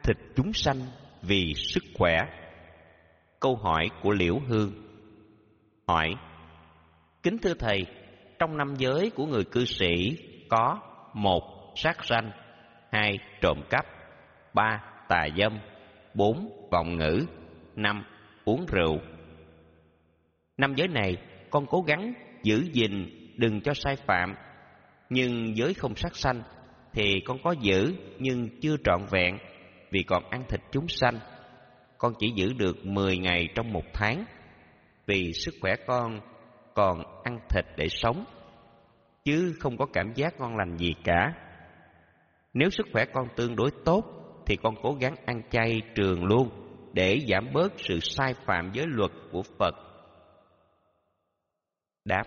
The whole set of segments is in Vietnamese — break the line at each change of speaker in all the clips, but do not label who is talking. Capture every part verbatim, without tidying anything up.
thịt chúng sanh vì sức khỏe. Câu hỏi của Liễu Hương. Hỏi: kính thưa thầy, trong năm giới của người cư sĩ có: một, sát sanh; hai, trộm cắp; ba, tà dâm; bốn, vọng ngữ; năm, uống rượu. Năm giới này con cố gắng giữ gìn đừng cho sai phạm. Nhưng giới không sát sanh thì con có giữ nhưng chưa trọn vẹn, vì còn ăn thịt chúng sanh. Con chỉ giữ được mười ngày trong một tháng, vì sức khỏe con còn ăn thịt để sống, chứ không có cảm giác ngon lành gì cả. Nếu sức khỏe con tương đối tốt thì con cố gắng ăn chay trường luôn, để giảm bớt sự sai phạm giới luật của Phật. Đáp: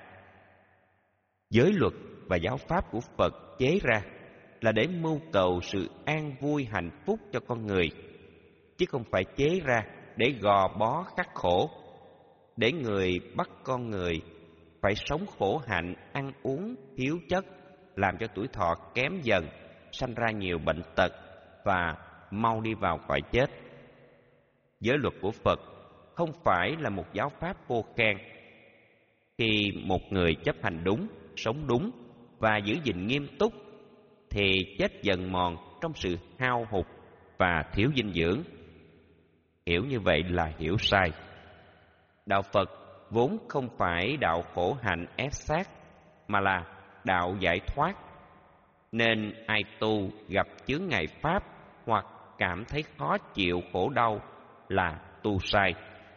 giới luật và giáo pháp của Phật chế ra là để mưu cầu sự an vui hạnh phúc cho con người, chứ không phải chế ra để gò bó khắc khổ, để người bắt con người phải sống khổ hạnh, ăn uống thiếu chất, làm cho tuổi thọ kém dần, sanh ra nhiều bệnh tật và mau đi vào cõi chết. Giới luật của Phật không phải là một giáo pháp khô khan. Khi một người chấp hành đúng, sống đúng và giữ gìn nghiêm túc thì chết dần mòn trong sự hao hụt và thiếu dinh dưỡng. Hiểu như vậy là hiểu sai. Đạo Phật vốn không phải đạo khổ hạnh ép sát, mà là đạo giải thoát. Nên ai tu gặp chướng ngại pháp hoặc cảm thấy khó chịu khổ đau là tu sai.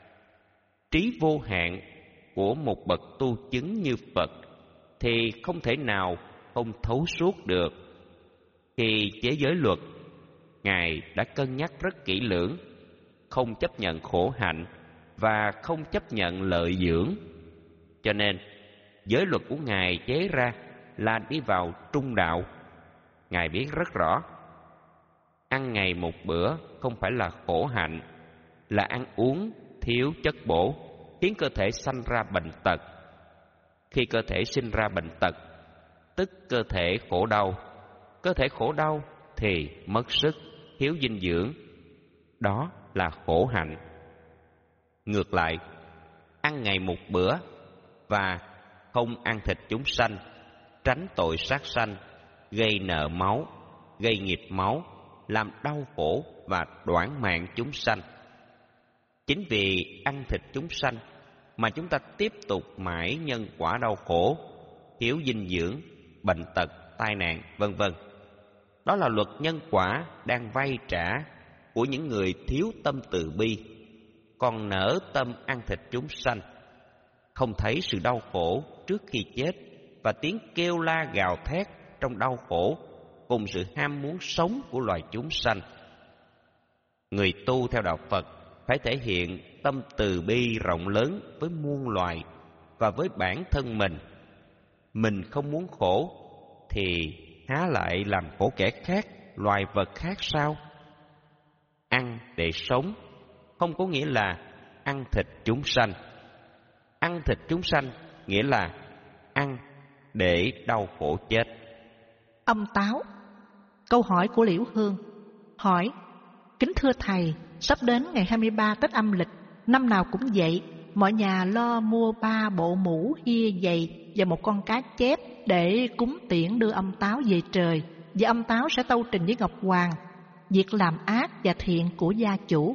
Trí vô hạn của một bậc tu chứng như Phật thì không thể nào không thấu suốt được. Khi chế giới luật, Ngài đã cân nhắc rất kỹ lưỡng, không chấp nhận khổ hạnh và không chấp nhận lợi dưỡng. Cho nên giới luật của Ngài chế ra là đi vào trung đạo. Ngài biết rất rõ, ăn ngày một bữa không phải là khổ hạnh, là ăn uống thiếu chất bổ, khiến cơ thể sanh ra bệnh tật. Khi cơ thể sinh ra bệnh tật, tức cơ thể khổ đau. Cơ thể khổ đau thì mất sức, thiếu dinh dưỡng. Đó là khổ hạnh. Ngược lại, ăn ngày một bữa và không ăn thịt chúng sanh, tránh tội sát sanh, gây nợ máu, gây nghiệp máu, làm đau khổ và đoản mạng chúng sanh. Chính vì ăn thịt chúng sanh mà chúng ta tiếp tục mãi nhân quả đau khổ, thiếu dinh dưỡng, bệnh tật, tai nạn, vân vân. Đó là luật nhân quả đang vay trả của những người thiếu tâm từ bi, còn nỡ tâm ăn thịt chúng sanh, không thấy sự đau khổ trước khi chết và tiếng kêu la gào thét trong đau khổ cùng sự ham muốn sống của loài chúng sanh. Người tu theo đạo Phật phải thể hiện tâm từ bi rộng lớn với muôn loài và với bản thân mình. Mình không muốn khổ thì há lại làm khổ kẻ khác, loài vật khác sao? Ăn để sống không có nghĩa là ăn thịt chúng sanh. Ăn thịt chúng sanh nghĩa là ăn để đau khổ chết.
Ông Táo. Câu hỏi của Liễu Hương. Hỏi: kính thưa thầy, sắp đến ngày hai mươi ba Tết âm lịch, năm nào cũng vậy, mọi nhà lo mua ba bộ mũ, hia, giày và một con cá chép để cúng tiễn đưa ông Táo về trời, và ông Táo sẽ tâu trình với Ngọc Hoàng việc làm ác và thiện của gia chủ.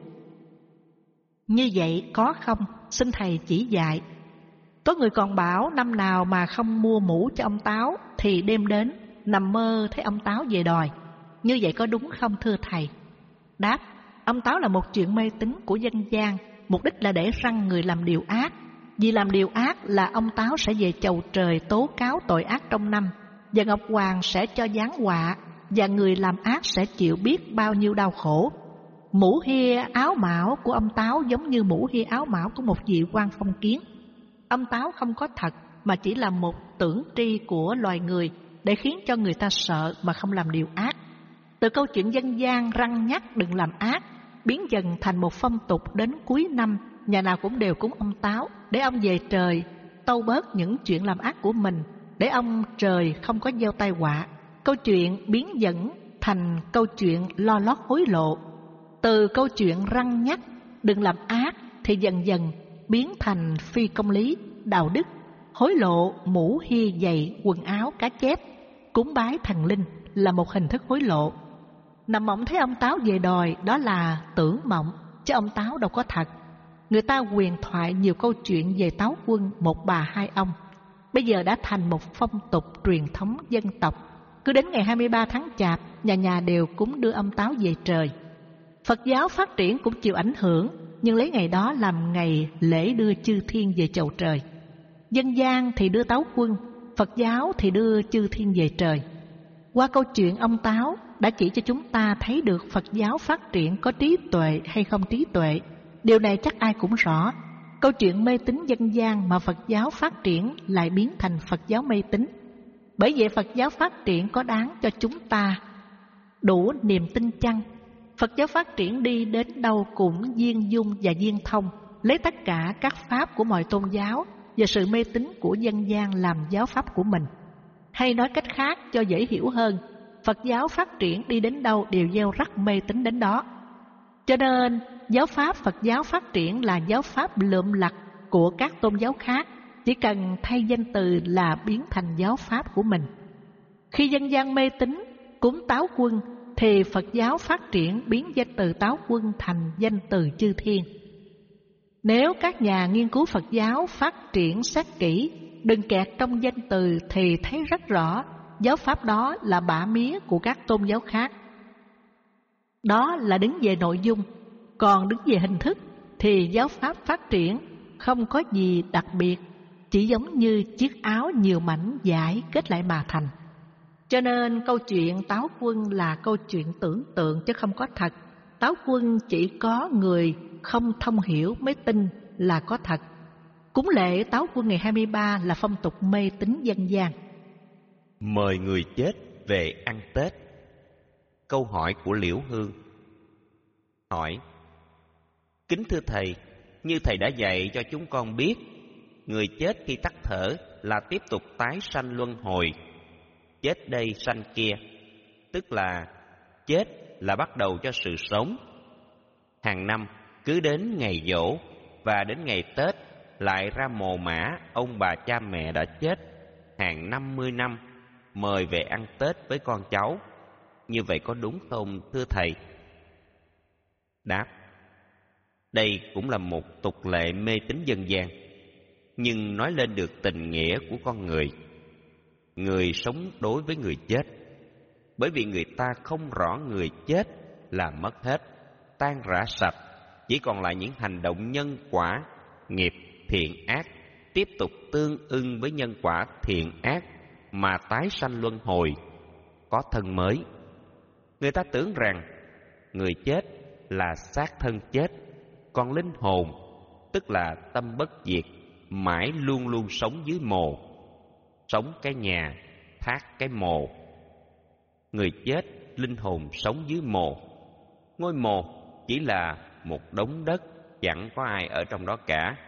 Như vậy có không? Xin thầy chỉ dạy. Có người còn bảo năm nào mà không mua mũ cho ông Táo thì đêm đến nằm mơ thấy ông Táo về đòi. Như vậy có đúng không thưa thầy? Đáp: ông Táo là một chuyện mê tín của dân gian, mục đích là để răn người làm điều ác. Vì làm điều ác là ông Táo sẽ về chầu trời tố cáo tội ác trong năm, và Ngọc Hoàng sẽ cho giáng họa, và người làm ác sẽ chịu biết bao nhiêu đau khổ. Mũ hia áo mão của ông Táo giống như mũ hia áo mão của một vị quan phong kiến. Ông Táo không có thật, mà chỉ là một tưởng tri của loài người để khiến cho người ta sợ mà không làm điều ác. Từ câu chuyện dân gian răn nhắc đừng làm ác biến dần thành một phong tục, đến cuối năm nhà nào cũng đều cúng ông Táo để ông về trời tâu bớt những chuyện làm ác của mình, để ông trời không có gieo tai họa. Câu chuyện biến dẫn thành câu chuyện lo lót hối lộ. Từ câu chuyện răn nhắc đừng làm ác thì dần dần biến thành phi công lý, đạo đức, hối lộ, mũ hi giày, quần áo, cá chép, cúng bái thần linh là một hình thức hối lộ. Nằm mộng thấy ông Táo về đòi đó là tưởng mộng, chứ ông Táo đâu có thật. Người ta huyền thoại nhiều câu chuyện về Táo Quân một bà hai ông, bây giờ đã thành một phong tục truyền thống dân tộc. Cứ đến ngày hai mươi ba tháng Chạp, nhà nhà đều cúng đưa ông Táo về trời. Phật giáo phát triển cũng chịu ảnh hưởng, nhưng lấy ngày đó làm ngày lễ đưa chư thiên về chầu trời. Dân gian thì đưa Táo Quân, Phật giáo thì đưa chư thiên về trời. Qua câu chuyện ông Táo đã chỉ cho chúng ta thấy được Phật giáo phát triển có trí tuệ hay không trí tuệ. Điều này chắc ai cũng rõ. Câu chuyện mê tín dân gian mà Phật giáo phát triển lại biến thành Phật giáo mê tín. Bởi vậy Phật giáo phát triển có đáng cho chúng ta đủ niềm tin chăng? Phật giáo phát triển đi đến đâu cũng viên dung và viên thông, lấy tất cả các pháp của mọi tôn giáo và sự mê tín của dân gian làm giáo pháp của mình. Hay nói cách khác cho dễ hiểu hơn, Phật giáo phát triển đi đến đâu đều gieo rắc mê tín đến đó. Cho nên giáo pháp Phật giáo phát triển là giáo pháp lượm lặt của các tôn giáo khác, chỉ cần thay danh từ là biến thành giáo pháp của mình. Khi dân gian mê tín cúng Táo Quân thì Phật giáo phát triển biến danh từ Táo Quân thành danh từ chư thiên. Nếu các nhà nghiên cứu Phật giáo phát triển sát kỹ, đừng kẹt trong danh từ thì thấy rất rõ giáo pháp đó là bả mía của các tôn giáo khác. Đó là đứng về nội dung, còn đứng về hình thức thì giáo pháp phát triển không có gì đặc biệt, chỉ giống như chiếc áo nhiều mảnh vải kết lại mà thành. Cho nên câu chuyện Táo Quân là câu chuyện tưởng tượng chứ không có thật. Táo Quân chỉ có người không thông hiểu mới tin là có thật. Cúng lễ Táo Quân ngày hai mươi ba là phong tục mê tín dân gian.
Mời người chết về ăn Tết. Câu hỏi của Liễu Hương hỏi: kính thưa thầy, như thầy đã dạy cho chúng con biết, người chết khi tắt thở là tiếp tục tái sanh luân hồi, chết đây sanh kia, tức là chết là bắt đầu cho sự sống. Hàng năm cứ đến ngày giỗ và đến ngày Tết lại ra mồ mả ông bà cha mẹ đã chết hàng năm mươi năm, mời về ăn Tết với con cháu. Như vậy có đúng không thưa thầy? Đáp: đây cũng là một tục lệ mê tín dân gian, nhưng nói lên được tình nghĩa của con người. Người sống đối với người chết, bởi vì người ta không rõ người chết là mất hết, tan rã sạch, chỉ còn lại những hành động nhân quả, nghiệp thiện ác, tiếp tục tương ưng với nhân quả thiện ác mà tái sanh luân hồi, có thân mới. Người ta tưởng rằng người chết là xác thân chết, còn linh hồn, tức là tâm bất diệt, mãi luôn luôn sống dưới mồ, sống cái nhà, thác cái mồ. Người chết, linh hồn sống dưới mồ. Ngôi mồ chỉ là một đống đất, chẳng có ai ở trong đó cả.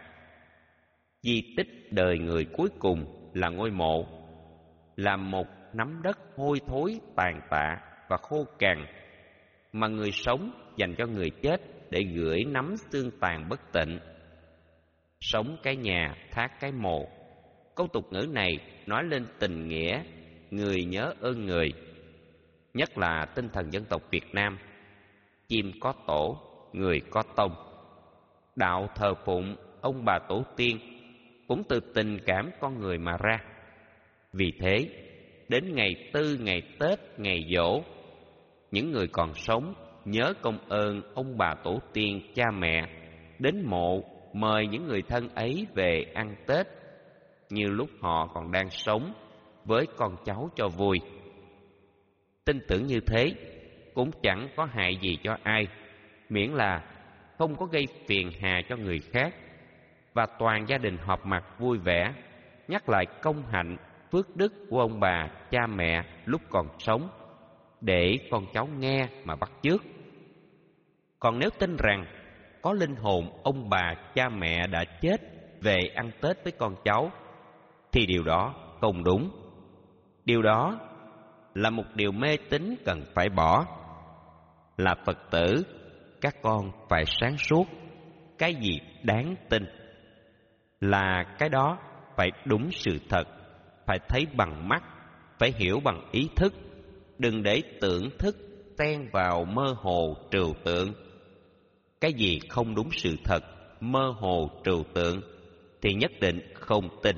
Di tích đời người cuối cùng là ngôi mộ, là một nắm đất hôi thối, tàn tạ và khô cằn, mà người sống dành cho người chết để gửi nắm xương tàn bất tịnh. Sống cái nhà, thác cái mồ. Câu tục ngữ này nói lên tình nghĩa người nhớ ơn người, nhất là tinh thần dân tộc Việt Nam. Chim có tổ, người có tông. Đạo thờ phụng ông bà tổ tiên cũng từ tình cảm con người mà ra. Vì thế, đến ngày tư, ngày Tết, ngày giỗ, những người còn sống nhớ công ơn ông bà tổ tiên, cha mẹ, đến mộ mời những người thân ấy về ăn Tết như lúc họ còn đang sống với con cháu cho vui. Tin tưởng như thế cũng chẳng có hại gì cho ai, miễn là không có gây phiền hà cho người khác, và toàn gia đình họp mặt vui vẻ, nhắc lại công hạnh, phước đức của ông bà, cha mẹ lúc còn sống, để con cháu nghe mà bắt chước. Còn nếu tin rằng có linh hồn ông bà, cha mẹ đã chết về ăn Tết với con cháu, thì điều đó không đúng. Điều đó là một điều mê tín cần phải bỏ. Là Phật tử, các con phải sáng suốt. Cái gì đáng tin là cái đó phải đúng sự thật, phải thấy bằng mắt, phải hiểu bằng ý thức. Đừng để tưởng thức xen vào mơ hồ trừu tượng. Cái gì không đúng sự thật, mơ hồ trừu tượng thì nhất định không tin.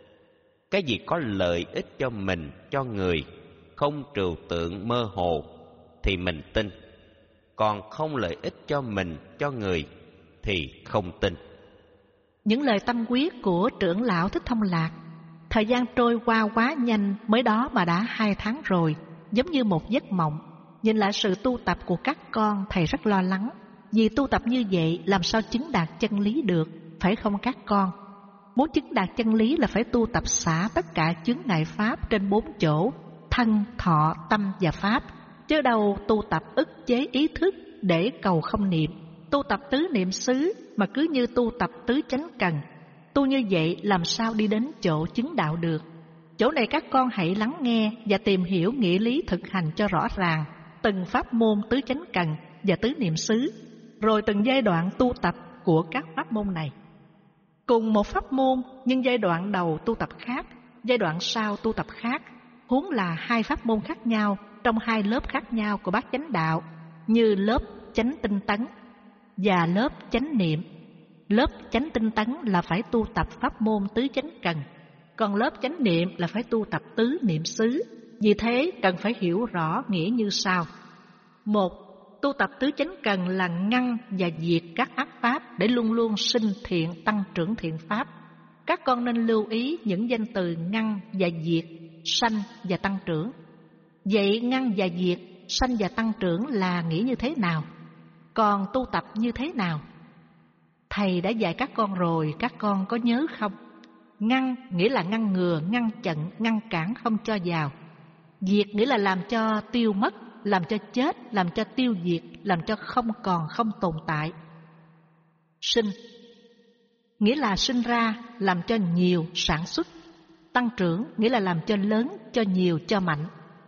Cái gì có lợi ích cho mình, cho người, không trừu tượng mơ hồ thì mình tin. Còn không lợi ích cho mình, cho người thì không tin.
Những lời tâm quyết của trưởng lão Thích Thông Lạc. Thời gian trôi qua quá nhanh, mới đó mà đã hai tháng rồi, giống như một giấc mộng. Nhìn lại sự tu tập của các con, thầy rất lo lắng. Vì tu tập như vậy làm sao chứng đạt chân lý được, phải không các con? Muốn chứng đạt chân lý là phải tu tập xả tất cả chướng ngại pháp trên bốn chỗ: thân, thọ, tâm và pháp. Chứ đâu tu tập ức chế ý thức để cầu không niệm, tu tập tứ niệm xứ mà cứ như tu tập tứ chánh cần. Tu như vậy làm sao đi đến chỗ chứng đạo được? Chỗ này các con hãy lắng nghe và tìm hiểu nghĩa lý thực hành cho rõ ràng từng pháp môn tứ chánh cần và tứ niệm xứ, rồi từng giai đoạn tu tập của các pháp môn này. Cùng một pháp môn nhưng giai đoạn đầu tu tập khác, giai đoạn sau tu tập khác, huống là hai pháp môn khác nhau trong hai lớp khác nhau của bát chánh đạo, như lớp chánh tinh tấn và lớp chánh niệm. Lớp chánh tinh tấn là phải tu tập pháp môn tứ chánh cần, còn lớp chánh niệm là phải tu tập tứ niệm xứ. Vì thế cần phải hiểu rõ nghĩa như sau. Một, tu tập tứ chánh cần là ngăn và diệt các ác pháp để luôn luôn sinh thiện, tăng trưởng thiện pháp. Các con nên lưu ý những danh từ ngăn và diệt, sanh và tăng trưởng. Vậy ngăn và diệt, sanh và tăng trưởng là nghĩa như thế nào? Còn tu tập như thế nào? Thầy đã dạy các con rồi, các con có nhớ không? Ngăn nghĩa là ngăn ngừa, ngăn chặn, ngăn cản không cho vào. Diệt nghĩa là làm cho tiêu mất, làm cho chết, làm cho tiêu diệt, làm cho không còn, không tồn tại. Sinh nghĩa là sinh ra, làm cho nhiều, sản xuất. Tăng trưởng nghĩa là làm cho lớn, cho nhiều, cho mạnh.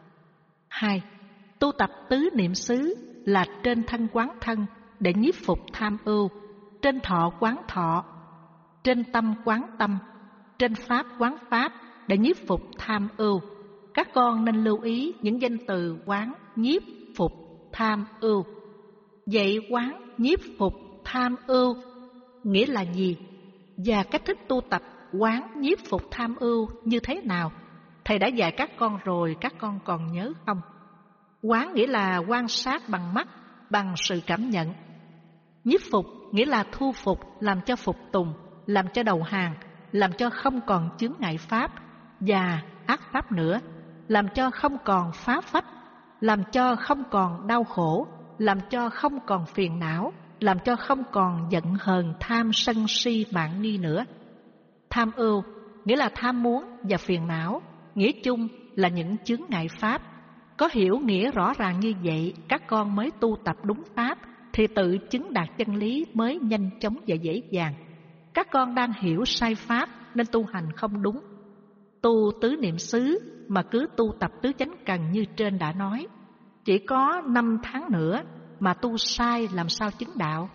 Hai, tu tập tứ niệm xứ là trên thân quán thân để nhiếp phục tham ưu, trên thọ quán thọ, trên tâm quán tâm, trên pháp quán pháp để nhiếp phục tham ưu. Các con nên lưu ý những danh từ quán, nhiếp, phục, tham, ưu. Vậy quán, nhiếp, phục, tham, ưu nghĩa là gì? Và cách thức tu tập quán, nhiếp, phục, tham, ưu như thế nào? Thầy đã dạy các con rồi, các con còn nhớ không? Quán nghĩa là quan sát bằng mắt, bằng sự cảm nhận. Nhiếp phục nghĩa là thu phục, làm cho phục tùng, làm cho đầu hàng, làm cho không còn chướng ngại pháp và ác pháp nữa, làm cho không còn phá phách, làm cho không còn đau khổ, làm cho không còn phiền não, làm cho không còn giận hờn, tham, sân, si, mạn nghi nữa. Tham ưu nghĩa là tham muốn và phiền não, nghĩa chung là những chướng ngại pháp. Có hiểu nghĩa rõ ràng như vậy, các con mới tu tập đúng pháp, thì tự chứng đạt chân lý mới nhanh chóng và dễ dàng. Các con đang hiểu sai pháp nên tu hành không đúng. Tu tứ niệm xứ mà cứ tu tập tứ chánh cần như trên đã nói. Chỉ có năm tháng nữa mà tu sai làm sao chứng đạo?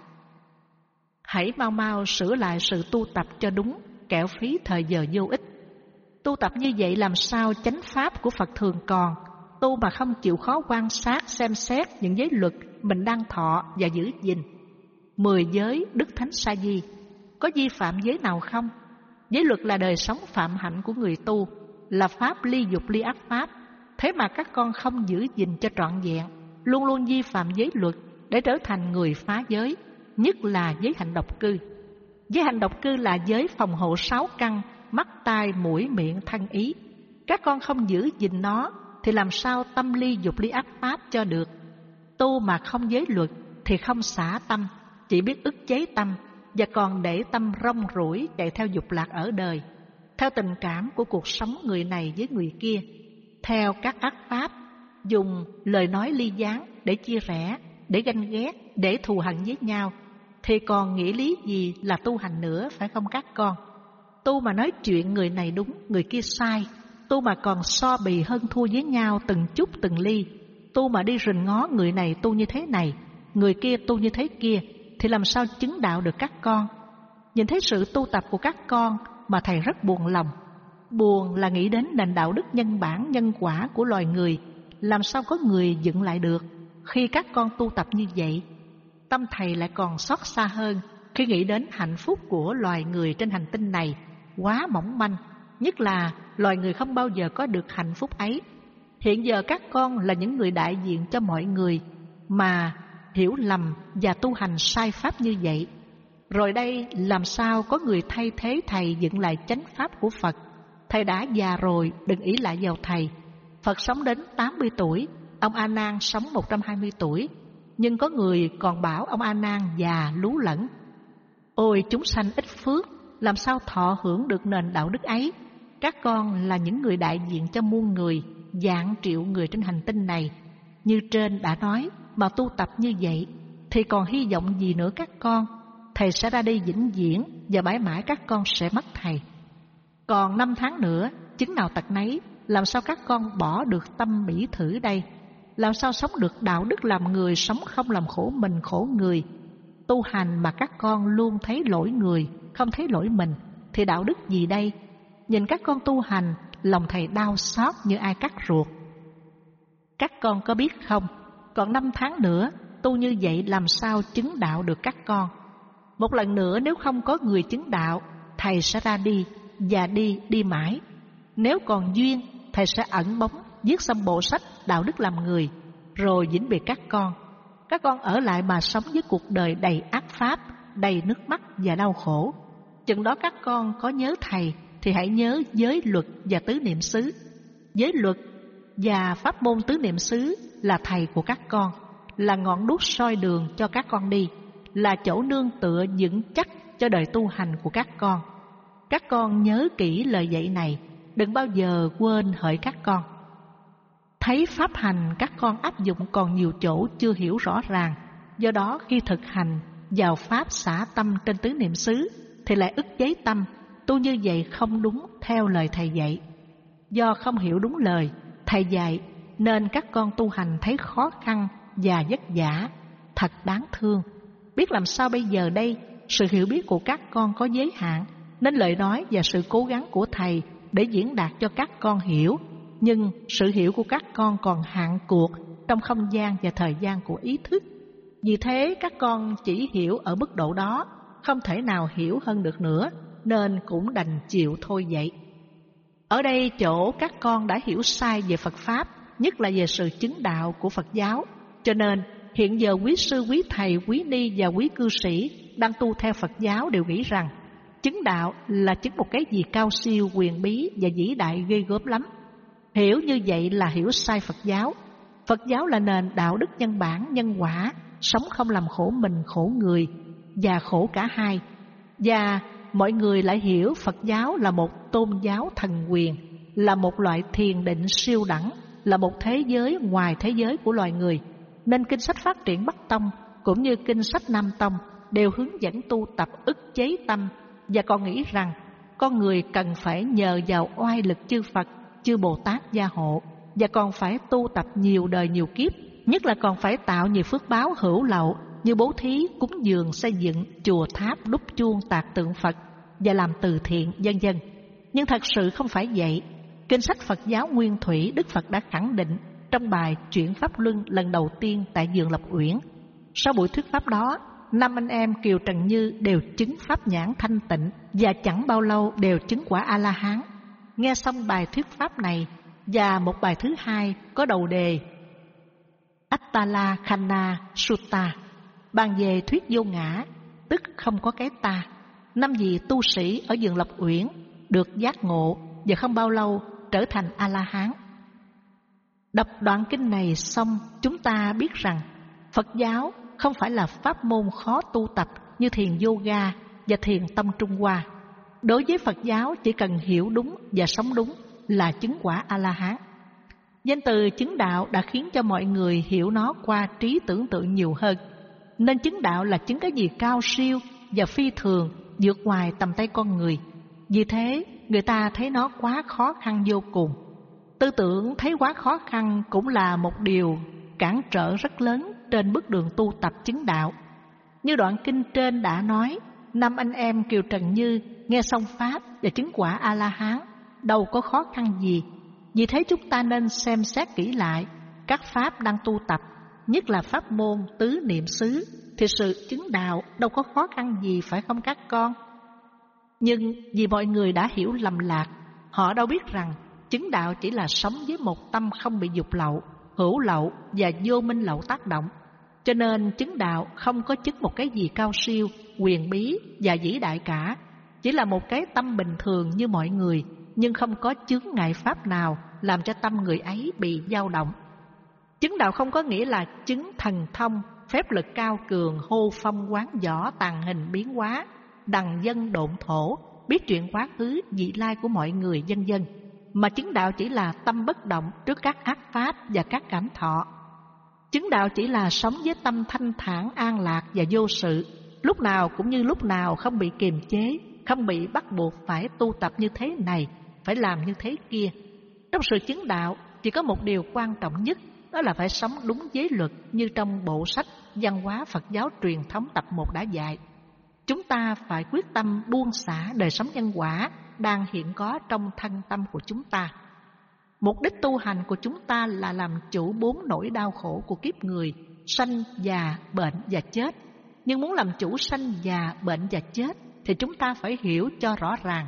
Hãy mau mau sửa lại sự tu tập cho đúng, kẻo phí thời giờ vô ích. Tu tập như vậy làm sao chánh pháp của Phật thường còn? Tu mà không chịu khó quan sát, xem xét những giới luật mình đang thọ và giữ gìn. Mười giới Đức Thánh Sa Di, có vi phạm giới nào không? Giới luật là đời sống phạm hạnh của người tu, là pháp ly dục ly ác pháp. Thế mà các con không giữ gìn cho trọn vẹn, luôn luôn vi phạm giới luật để trở thành người phá giới, nhất là giới hạnh độc cư. Giới hạnh độc cư là giới phòng hộ sáu căn, mắt, tai, mũi, miệng, thân, ý. Các con không giữ gìn nó thì làm sao tâm ly dục ly ác pháp cho được? Tu mà không giới luật thì không xả tâm, chỉ biết ức chế tâm và còn để tâm rong ruổi chạy theo dục lạc ở đời, theo tình cảm của cuộc sống người này với người kia, theo các ác pháp, dùng lời nói ly gián để chia rẽ, để ganh ghét, để thù hận với nhau, thì còn nghĩa lý gì là tu hành nữa, phải không các con? Tu mà nói chuyện người này đúng, người kia sai, tu mà còn so bì hơn thua với nhau từng chút từng ly, tu mà đi rình ngó người này tu như thế này, người kia tu như thế kia, thì làm sao chứng đạo được các con? Nhìn thấy sự tu tập của các con mà thầy rất buồn lòng. Buồn là nghĩ đến nền đạo đức nhân bản nhân quả của loài người, làm sao có người dựng lại được khi các con tu tập như vậy. Tâm thầy lại còn xót xa hơn khi nghĩ đến hạnh phúc của loài người trên hành tinh này quá mỏng manh, nhất là loài người không bao giờ có được hạnh phúc ấy. Hiện giờ các con là những người đại diện cho mọi người mà hiểu lầm và tu hành sai pháp như vậy. Rồi đây làm sao có người thay thế thầy dựng lại chánh pháp của Phật? Thầy đã già rồi, đừng ỷ lại vào thầy. Phật sống đến tám mươi tuổi, ông A Nan sống một trăm hai mươi tuổi, nhưng có người còn bảo ông A Nan già lú lẫn. Ôi chúng sanh ít phước, làm sao thọ hưởng được nền đạo đức ấy? Các con là những người đại diện cho muôn người, vạn triệu người trên hành tinh này. Như trên đã nói, mà tu tập như vậy thì còn hy vọng gì nữa các con? Thầy sẽ ra đi vĩnh viễn và mãi mãi các con sẽ mất thầy. Còn năm tháng nữa, chứng nào tật nấy, làm sao các con bỏ được tâm bỉ thử đây? Làm sao sống được đạo đức làm người, sống không làm khổ mình khổ người? Tu hành mà các con luôn thấy lỗi người, không thấy lỗi mình, thì đạo đức gì đây? Nhìn các con tu hành, lòng thầy đau xót như ai cắt ruột. Các con có biết không, còn năm tháng nữa, tu như vậy làm sao chứng đạo được các con? Một lần nữa nếu không có người chứng đạo, thầy sẽ ra đi, và đi, đi mãi. Nếu còn duyên, thầy sẽ ẩn bóng, viết xong bộ sách đạo đức làm người, rồi vĩnh biệt các con. Các con ở lại mà sống với cuộc đời đầy ác pháp, đầy nước mắt và đau khổ. Chừng đó các con có nhớ thầy, thì hãy nhớ giới luật và tứ niệm xứ. Giới luật và pháp môn tứ niệm xứ là thầy của các con, là ngọn đuốc soi đường cho các con đi, là chỗ nương tựa vững chắc cho đời tu hành của các con. Các con nhớ kỹ lời dạy này, đừng bao giờ quên hỡi các con. Thấy pháp hành các con áp dụng còn nhiều chỗ chưa hiểu rõ ràng, do đó khi thực hành vào pháp xả tâm trên tứ niệm xứ thì lại ức chế tâm, tu như vậy không đúng theo lời thầy dạy. Do không hiểu đúng lời thầy dạy nên các con tu hành thấy khó khăn và vất vả, thật đáng thương. Biết làm sao bây giờ đây? Sự hiểu biết của các con có giới hạn, nên lời nói và sự cố gắng của thầy để diễn đạt cho các con hiểu, nhưng sự hiểu của các con còn hạn cuộc trong không gian và thời gian của ý thức. Vì thế các con chỉ hiểu ở mức độ đó, không thể nào hiểu hơn được nữa, nên cũng đành chịu thôi vậy. Ở đây chỗ các con đã hiểu sai về Phật Pháp, nhất là về sự chứng đạo của Phật giáo. Cho nên hiện giờ quý sư, quý thầy, quý ni và quý cư sĩ đang tu theo Phật giáo đều nghĩ rằng chứng đạo là chứng một cái gì cao siêu, quyền bí và vĩ đại ghê gớm lắm. Hiểu như vậy là hiểu sai Phật giáo. Phật giáo là nền đạo đức nhân bản, nhân quả, sống không làm khổ mình, khổ người và khổ cả hai. Và mọi người lại hiểu Phật giáo là một tôn giáo thần quyền, là một loại thiền định siêu đẳng, là một thế giới ngoài thế giới của loài người. Nên kinh sách phát triển Bắc Tông cũng như kinh sách Nam Tông đều hướng dẫn tu tập ức chế tâm, và còn nghĩ rằng con người cần phải nhờ vào oai lực chư Phật, chư Bồ Tát gia hộ, và còn phải tu tập nhiều đời nhiều kiếp, nhất là còn phải tạo nhiều phước báo hữu lậu như bố thí, cúng dường, xây dựng chùa tháp, đúc chuông, tạc tượng Phật và làm từ thiện, vân vân. Nhưng thật sự không phải vậy. Kinh sách Phật giáo Nguyên Thủy, Đức Phật đã khẳng định trong bài Chuyển Pháp Luân lần đầu tiên tại Vườn Lập Uyển. Sau buổi thuyết pháp đó, năm anh em Kiều Trần Như đều chứng pháp nhãn thanh tịnh, và chẳng bao lâu đều chứng quả A-la-hán. Nghe xong bài thuyết pháp này và một bài thứ hai có đầu đề Attala Khanna Sutta, bàn về thuyết vô ngã, tức không có cái ta. Năm vị tu sĩ ở Vườn Lập Uyển được giác ngộ và không bao lâu trở thành A-la-hán. Đọc đoạn kinh này xong, chúng ta biết rằng Phật giáo không phải là pháp môn khó tu tập như thiền yoga và thiền tâm Trung Hoa. Đối với Phật giáo chỉ cần hiểu đúng và sống đúng là chứng quả A-la-hán. Danh từ chứng đạo đã khiến cho mọi người hiểu nó qua trí tưởng tượng nhiều hơn. Nên chứng đạo là chứng cái gì cao siêu và phi thường, vượt ngoài tầm tay con người. Vì thế người ta thấy nó quá khó khăn vô cùng. Tư tưởng thấy quá khó khăn cũng là một điều cản trở rất lớn trên bước đường tu tập chứng đạo. Như đoạn kinh trên đã nói, năm anh em Kiều Trần Như nghe xong Pháp và chứng quả A-la-hán, đâu có khó khăn gì. Vì thế chúng ta nên xem xét kỹ lại các Pháp đang tu tập, nhất là pháp môn tứ niệm xứ, thì sự chứng đạo đâu có khó khăn gì, phải không các con? Nhưng vì mọi người đã hiểu lầm lạc, họ đâu biết rằng chứng đạo chỉ là sống với một tâm không bị dục lậu, hữu lậu và vô minh lậu tác động. Cho nên chứng đạo không có chứng một cái gì cao siêu, quyền bí và vĩ đại cả, chỉ là một cái tâm bình thường như mọi người, nhưng không có chướng ngại pháp nào làm cho tâm người ấy bị dao động. Chứng đạo không có nghĩa là chứng thần thông, phép lực cao cường, hô phong quán võ, tàng hình biến hóa, đằng dân độn thổ, biết chuyện quá khứ, vị lai của mọi người, vân vân. Mà chứng đạo chỉ là tâm bất động trước các ác pháp và các cảm thọ. Chứng đạo chỉ là sống với tâm thanh thản, an lạc và vô sự, lúc nào cũng như lúc nào, không bị kiềm chế, không bị bắt buộc phải tu tập như thế này, phải làm như thế kia. Trong sự chứng đạo chỉ có một điều quan trọng nhất, đó là phải sống đúng giới luật như trong bộ sách Văn hóa Phật giáo truyền thống tập một đã dạy. Chúng ta phải quyết tâm buông xả đời sống nhân quả đang hiện có trong thân tâm của chúng ta. Mục đích tu hành của chúng ta là làm chủ bốn nỗi đau khổ của kiếp người: sanh, già, bệnh và chết. Nhưng muốn làm chủ sanh, già, bệnh và chết thì chúng ta phải hiểu cho rõ ràng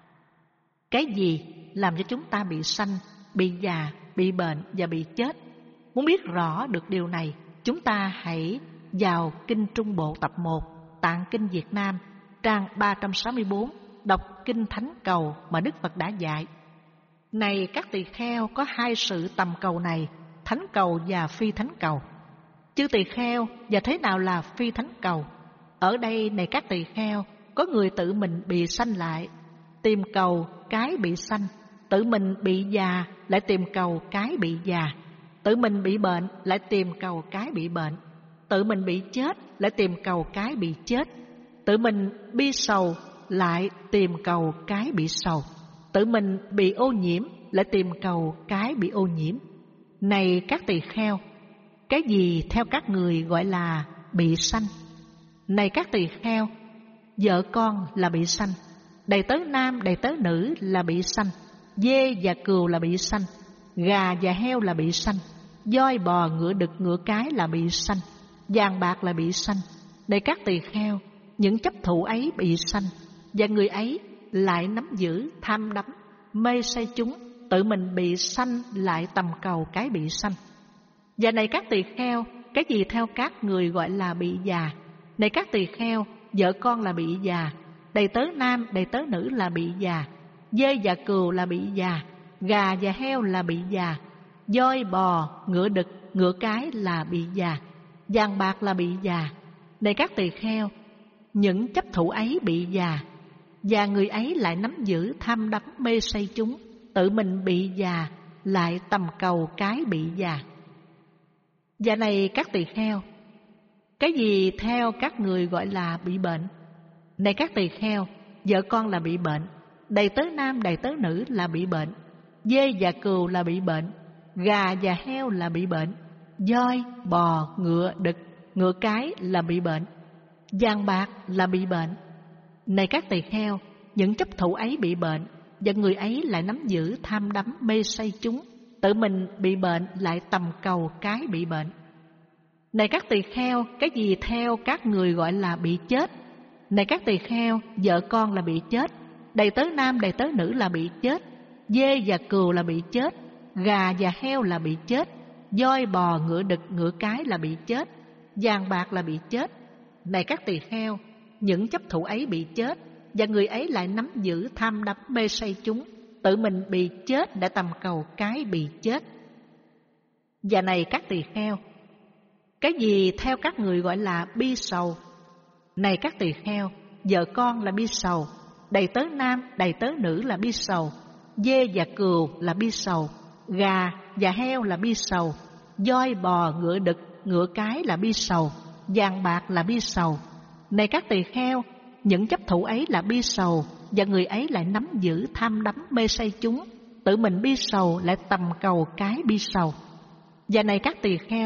cái gì làm cho chúng ta bị sanh, bị già, bị bệnh và bị chết. Muốn biết rõ được điều này, chúng ta hãy vào Kinh Trung Bộ tập một, Tạng Kinh Việt Nam, trang ba trăm sáu mươi bốn, đọc Kinh Thánh Cầu mà Đức Phật đã dạy. Này các tỳ kheo, có hai sự tầm cầu này, thánh cầu và phi thánh cầu. Chư tỳ kheo, và thế nào là phi thánh cầu? Ở đây này các tỳ kheo, có người tự mình bị sanh lại, tìm cầu cái bị sanh; tự mình bị già, lại tìm cầu cái bị già; tự mình bị bệnh, lại tìm cầu cái bị bệnh; tự mình bị chết, lại tìm cầu cái bị chết; tự mình bi sầu, lại tìm cầu cái bị sầu; tự mình bị ô nhiễm, lại tìm cầu cái bị ô nhiễm. Này các tỳ kheo, cái gì theo các người gọi là bị sanh? Này các tỳ kheo, vợ con là bị sanh, đầy tớ nam đầy tớ nữ là bị sanh, dê và cừu là bị sanh, gà và heo là bị sanh, voi bò ngựa đực ngựa cái là bị sanh, vàng bạc là bị sanh. Này các tỳ kheo, những chấp thụ ấy bị sanh, và người ấy lại nắm giữ, tham đắm, mê say chúng, tự mình bị sanh, lại tầm cầu cái bị sanh. Và này các tỳ kheo, cái gì theo các người gọi là bị già? Này các tỳ kheo, vợ con là bị già, đầy tớ nam đầy tớ nữ là bị già, dê và cừu là bị già, gà và heo là bị già, voi bò ngựa đực ngựa cái là bị già, vàng bạc là bị già. Này các tỳ kheo, những chấp thụ ấy bị già, và người ấy lại nắm giữ, tham đắm, mê say chúng, tự mình bị già, lại tầm cầu cái bị già. Và này các tỳ kheo, cái gì theo các người gọi là bị bệnh? Này các tỳ kheo, vợ con là bị bệnh, đầy tớ nam đầy tớ nữ là bị bệnh, dê và cừu là bị bệnh, gà và heo là bị bệnh, voi, bò, ngựa, đực, ngựa cái là bị bệnh, vàng bạc là bị bệnh. Này các tỳ kheo, những chấp thụ ấy bị bệnh, và người ấy lại nắm giữ, tham đắm, mê say chúng, tự mình bị bệnh, lại tầm cầu cái bị bệnh. Này các tỳ kheo, cái gì theo các người gọi là bị chết? Này các tỳ kheo, vợ con là bị chết, đầy tớ nam đầy tớ nữ là bị chết, dê và cừu là bị chết, gà và heo là bị chết, voi bò ngựa đực ngựa cái là bị chết, vàng bạc là bị chết. Này các tỳ kheo, những chấp thụ ấy bị chết, và người ấy lại nắm giữ, tham đắm, mê say chúng, tự mình bị chết, để tầm cầu cái bị chết. Và này các tỳ kheo, cái gì theo các người gọi là bi sầu? Này các tỳ kheo, vợ con là bi sầu, đầy tớ nam đầy tớ nữ là bi sầu, dê và cừu là bi sầu, gà và heo là bi sầu, voi bò ngựa đực ngựa cái là bi sầu, vàng bạc là bi sầu. Này các tỳ kheo, những chấp thụ ấy là bi sầu, và người ấy lại nắm giữ, tham đắm, mê say chúng, tự mình bi sầu, lại tầm cầu cái bi sầu. Và này các tỳ kheo,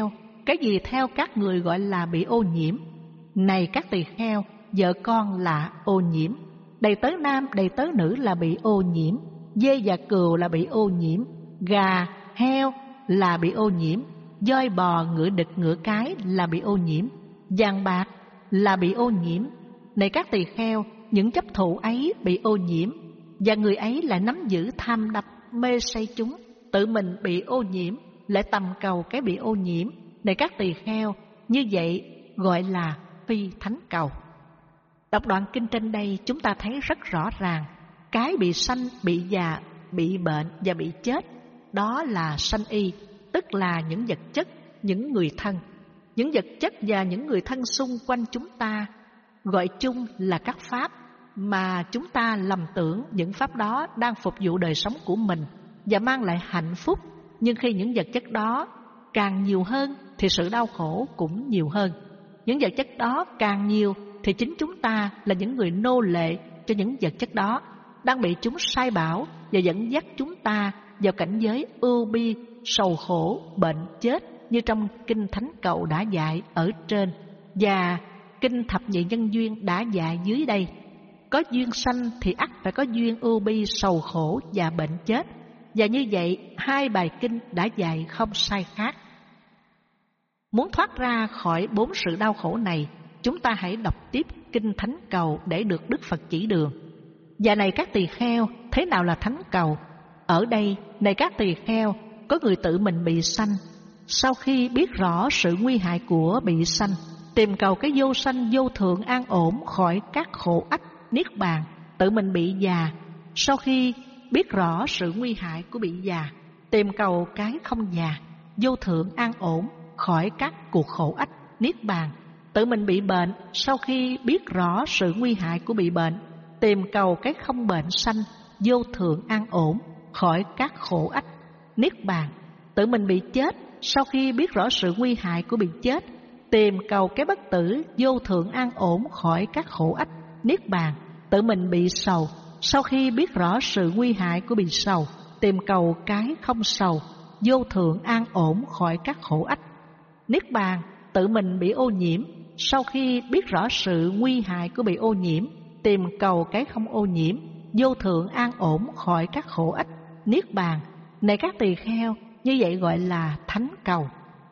cái gì theo các người gọi là bị ô nhiễm. Này các tỳ kheo, vợ con là ô nhiễm, đầy tớ nam, đầy tớ nữ là bị ô nhiễm, dê và cừu là bị ô nhiễm, gà, heo là bị ô nhiễm, voi bò, ngựa đực, ngựa cái là bị ô nhiễm, vàng bạc là bị ô nhiễm. Này các tỳ kheo, những chấp thụ ấy bị ô nhiễm, và người ấy lại nắm giữ tham đắm mê say chúng, tự mình bị ô nhiễm, lại tầm cầu cái bị ô nhiễm. Này các tỳ kheo, như vậy gọi là phi thánh cầu. Đọc đoạn kinh trên đây, chúng ta thấy rất rõ ràng, cái bị sanh, bị già, bị bệnh và bị chết, đó là sanh y, tức là những vật chất, những người thân. Những vật chất và những người thân xung quanh chúng ta gọi chung là các pháp, mà chúng ta lầm tưởng những pháp đó đang phục vụ đời sống của mình và mang lại hạnh phúc. Nhưng khi những vật chất đó càng nhiều hơn thì sự đau khổ cũng nhiều hơn. Những vật chất đó càng nhiều thì chính chúng ta là những người nô lệ cho những vật chất đó, đang bị chúng sai bảo và dẫn dắt chúng ta vào cảnh giới ưu bi, sầu khổ, bệnh chết, như trong Kinh Thánh Cầu đã dạy ở trên và Kinh Thập Nhị Nhân Duyên đã dạy dưới đây. Có duyên sanh thì ắt phải có duyên ưu bi, sầu khổ và bệnh chết. Và như vậy, hai bài kinh đã dạy không sai khác. Muốn thoát ra khỏi bốn sự đau khổ này, chúng ta hãy đọc tiếp Kinh Thánh Cầu để được Đức Phật chỉ đường. Và này các tỳ kheo, thế nào là thánh cầu? Ở đây, này các tỳ kheo, có người tự mình bị sanh, sau khi biết rõ sự nguy hại của bị sanh, tìm cầu cái vô sanh vô thượng an ổn khỏi các khổ ách niết bàn. Tự mình bị già, sau khi biết rõ sự nguy hại của bị già, tìm cầu cái không già, vô thượng an ổn khỏi các cuộc khổ ách niết bàn. Tự mình bị bệnh, sau khi biết rõ sự nguy hại của bị bệnh, tìm cầu cái không bệnh sanh, vô thượng an ổn khỏi các khổ ách niết bàn. Tự mình bị chết, sau khi biết rõ sự nguy hại của bị chết, tìm cầu cái bất tử, vô thượng an ổn khỏi các khổ ách niết bàn. Tự mình bị sầu, sau khi biết rõ sự nguy hại của bị sầu, tìm cầu cái không sầu, vô thượng an ổn khỏi các khổ ách niết bàn. Tự mình bị ô nhiễm, sau khi biết rõ sự nguy hại của bị ô nhiễm, tìm cầu cái không ô nhiễm, vô thượng an ổn khỏi các khổ ách niết bàn. Này các tỳ kheo, như vậy gọi là thánh cầu.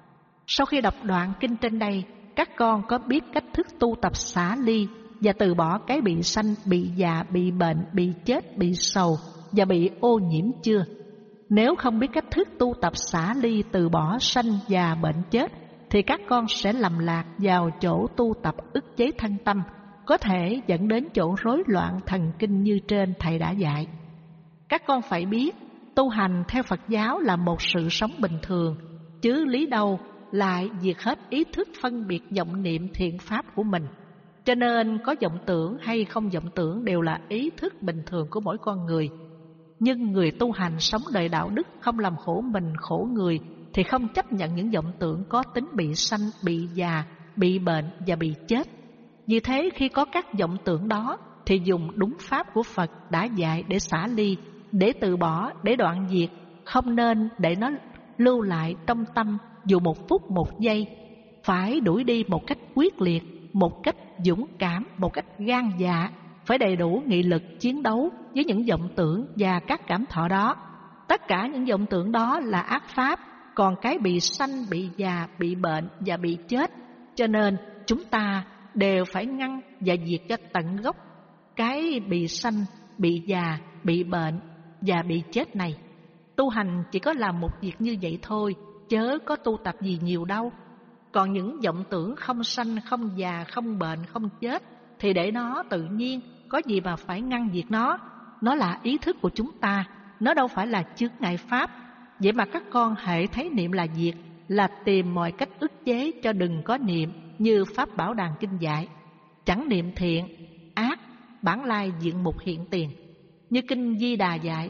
Sau khi đọc đoạn kinh trên đây, các con có biết cách thức tu tập xả ly và từ bỏ cái bị sanh, bị già, bị bệnh, bị chết, bị sầu và bị ô nhiễm chưa? Nếu không biết cách thức tu tập xả ly, từ bỏ sanh, già, bệnh, chết, thì các con sẽ lầm lạc vào chỗ tu tập ức chế thân tâm, có thể dẫn đến chỗ rối loạn thần kinh như trên thầy đã dạy. Các con phải biết, tu hành theo Phật giáo là một sự sống bình thường, chứ lý đâu lại diệt hết ý thức phân biệt vọng niệm thiện pháp của mình. Cho nên có vọng tưởng hay không vọng tưởng đều là ý thức bình thường của mỗi con người. Nhưng người tu hành sống đời đạo đức, không làm khổ mình khổ người, thì không chấp nhận những vọng tưởng có tính bị sanh, bị già, bị bệnh và bị chết. Vì thế khi có các vọng tưởng đó thì dùng đúng pháp của Phật đã dạy để xả ly, để từ bỏ, để đoạn diệt, không nên để nó lưu lại trong tâm dù một phút một giây. Phải đuổi đi một cách quyết liệt, một cách dũng cảm, một cách gan dạ, phải đầy đủ nghị lực chiến đấu với những vọng tưởng và các cảm thọ đó. Tất cả những vọng tưởng đó là ác pháp, còn cái bị sanh, bị già, bị bệnh và bị chết, cho nên chúng ta đều phải ngăn và diệt cho tận gốc cái bị sanh, bị già, bị bệnh và bị chết này. Tu hành chỉ có làm một việc như vậy thôi, chớ có tu tập gì nhiều đâu. Còn những vọng tưởng không sanh, không già, không bệnh, không chết thì để nó tự nhiên, có gì mà phải ngăn diệt nó. Nó là ý thức của chúng ta, nó đâu phải là chướng ngại pháp. Vậy mà các con hễ thấy niệm là diệt, là tìm mọi cách ức chế cho đừng có niệm, như Pháp Bảo Đàn Kinh dạy. Chẳng niệm thiện, ác, bản lai diện mục hiện tiền. Như Kinh Di Đà dạy,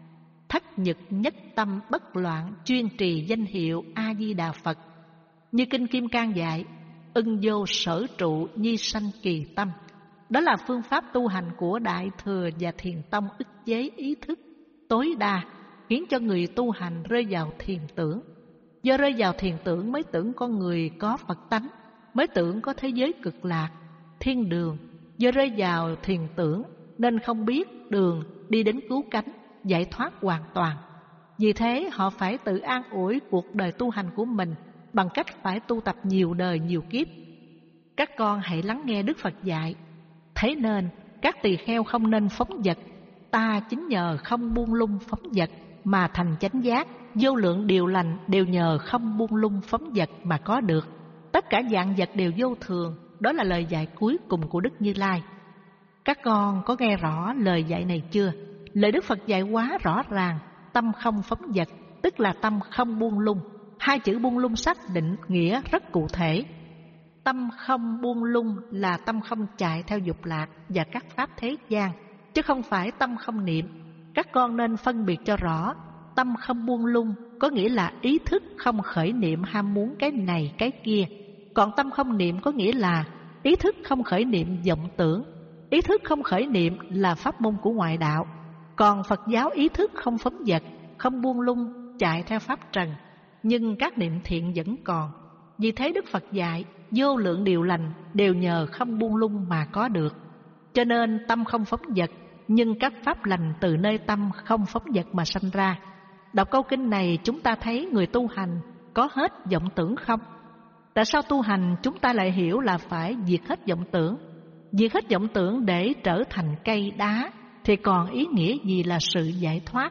thất nhật nhất tâm bất loạn, chuyên trì danh hiệu A-di-đà Phật. Như Kinh Kim Cang dạy, ưng vô sở trụ nhi sanh kỳ tâm. Đó là phương pháp tu hành của Đại Thừa và Thiền Tông, ức chế ý thức tối đa, khiến cho người tu hành rơi vào thiền tưởng. Do rơi vào thiền tưởng mới tưởng con người có Phật tánh, mới tưởng có thế giới cực lạc, thiên đường. Do rơi vào thiền tưởng nên không biết đường đi đến cứu cánh, giải thoát hoàn toàn. Vì thế họ phải tự an ủi cuộc đời tu hành của mình bằng cách phải tu tập nhiều đời nhiều kiếp. Các con hãy lắng nghe Đức Phật dạy. Thế nên các tỳ kheo không nên phóng dật. Ta chính nhờ không buông lung phóng dật mà thành chánh giác. Vô lượng điều lành đều nhờ không buông lung phóng dật mà có được. Tất cả dạng vật đều vô thường. Đó là lời dạy cuối cùng của Đức Như Lai. Các con có nghe rõ lời dạy này chưa? Lời Đức Phật dạy quá rõ ràng. Tâm không phóng dật, tức là tâm không buông lung. Hai chữ buông lung xác định nghĩa rất cụ thể. Tâm không buông lung là tâm không chạy theo dục lạc và các pháp thế gian, chứ không phải tâm không niệm. Các con nên phân biệt cho rõ. Tâm không buông lung có nghĩa là ý thức không khởi niệm ham muốn cái này cái kia. Còn tâm không niệm có nghĩa là ý thức không khởi niệm vọng tưởng. Ý thức không khởi niệm là pháp môn của ngoại đạo. Còn Phật giáo ý thức không phóng dật, không buông lung, chạy theo pháp trần, nhưng các niệm thiện vẫn còn. Vì thế Đức Phật dạy, vô lượng điều lành đều nhờ không buông lung mà có được. Cho nên tâm không phóng dật, nhưng các pháp lành từ nơi tâm không phóng dật mà sanh ra. Đọc câu kinh này chúng ta thấy người tu hành có hết vọng tưởng không? Tại sao tu hành chúng ta lại hiểu là phải diệt hết vọng tưởng? Diệt hết vọng tưởng để trở thành cây đá thì còn ý nghĩa gì là sự giải thoát?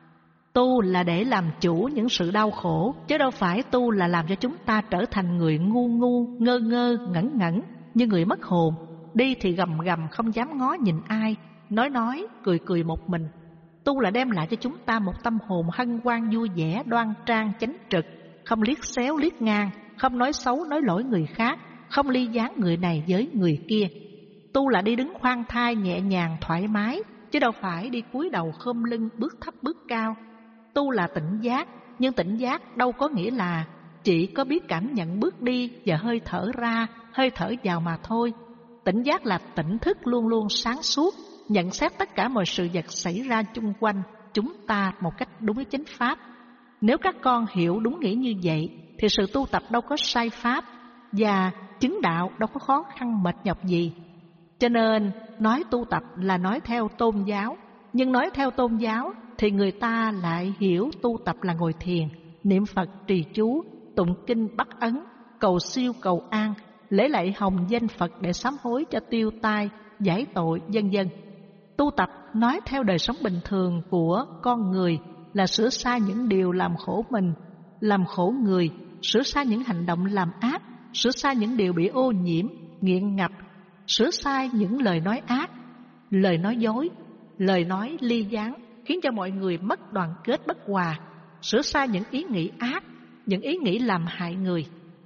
Tu là để làm chủ những sự đau khổ, chứ đâu phải tu là làm cho chúng ta trở thành người ngu ngu, ngơ ngơ, ngẩn ngẩn, như người mất hồn. Đi thì gầm gầm không dám ngó nhìn ai, nói nói, cười cười một mình. Tu là đem lại cho chúng ta một tâm hồn hân hoan vui vẻ, đoan trang, chánh trực, không liếc xéo liếc ngang, không nói xấu nói lỗi người khác, không ly gián người này với người kia. Tu là đi đứng khoan thai nhẹ nhàng thoải mái, chứ đâu phải đi cúi đầu khom lưng bước thấp bước cao. Tu là tỉnh giác, nhưng tỉnh giác đâu có nghĩa là chỉ có biết cảm nhận bước đi và hơi thở ra, hơi thở vào mà thôi. Tỉnh giác là tỉnh thức luôn luôn sáng suốt, nhận xét tất cả mọi sự vật xảy ra chung quanh chúng ta một cách đúng với chánh pháp. Nếu các con hiểu đúng nghĩa như vậy thì sự tu tập đâu có sai pháp, và chứng đạo đâu có khó khăn mệt nhọc gì. Cho nên nói tu tập là nói theo tôn giáo, nhưng nói theo tôn giáo thì người ta lại hiểu tu tập là ngồi thiền, niệm Phật trì chú, tụng kinh bắt ấn, cầu siêu cầu an, lễ lạy hồng danh Phật để sám hối cho tiêu tai, giải tội, vân vân. Tu tập nói theo đời sống bình thường của con người là sửa sai những điều làm khổ mình, làm khổ người, sửa sai những hành động làm ác, sửa sai những điều bị ô nhiễm, nghiện ngập, sửa sai những lời nói ác, lời nói dối, lời nói ly gián, khiến cho mọi người mất đoàn kết bất hòa, sửa sai những ý nghĩ ác, những ý nghĩ làm hại người.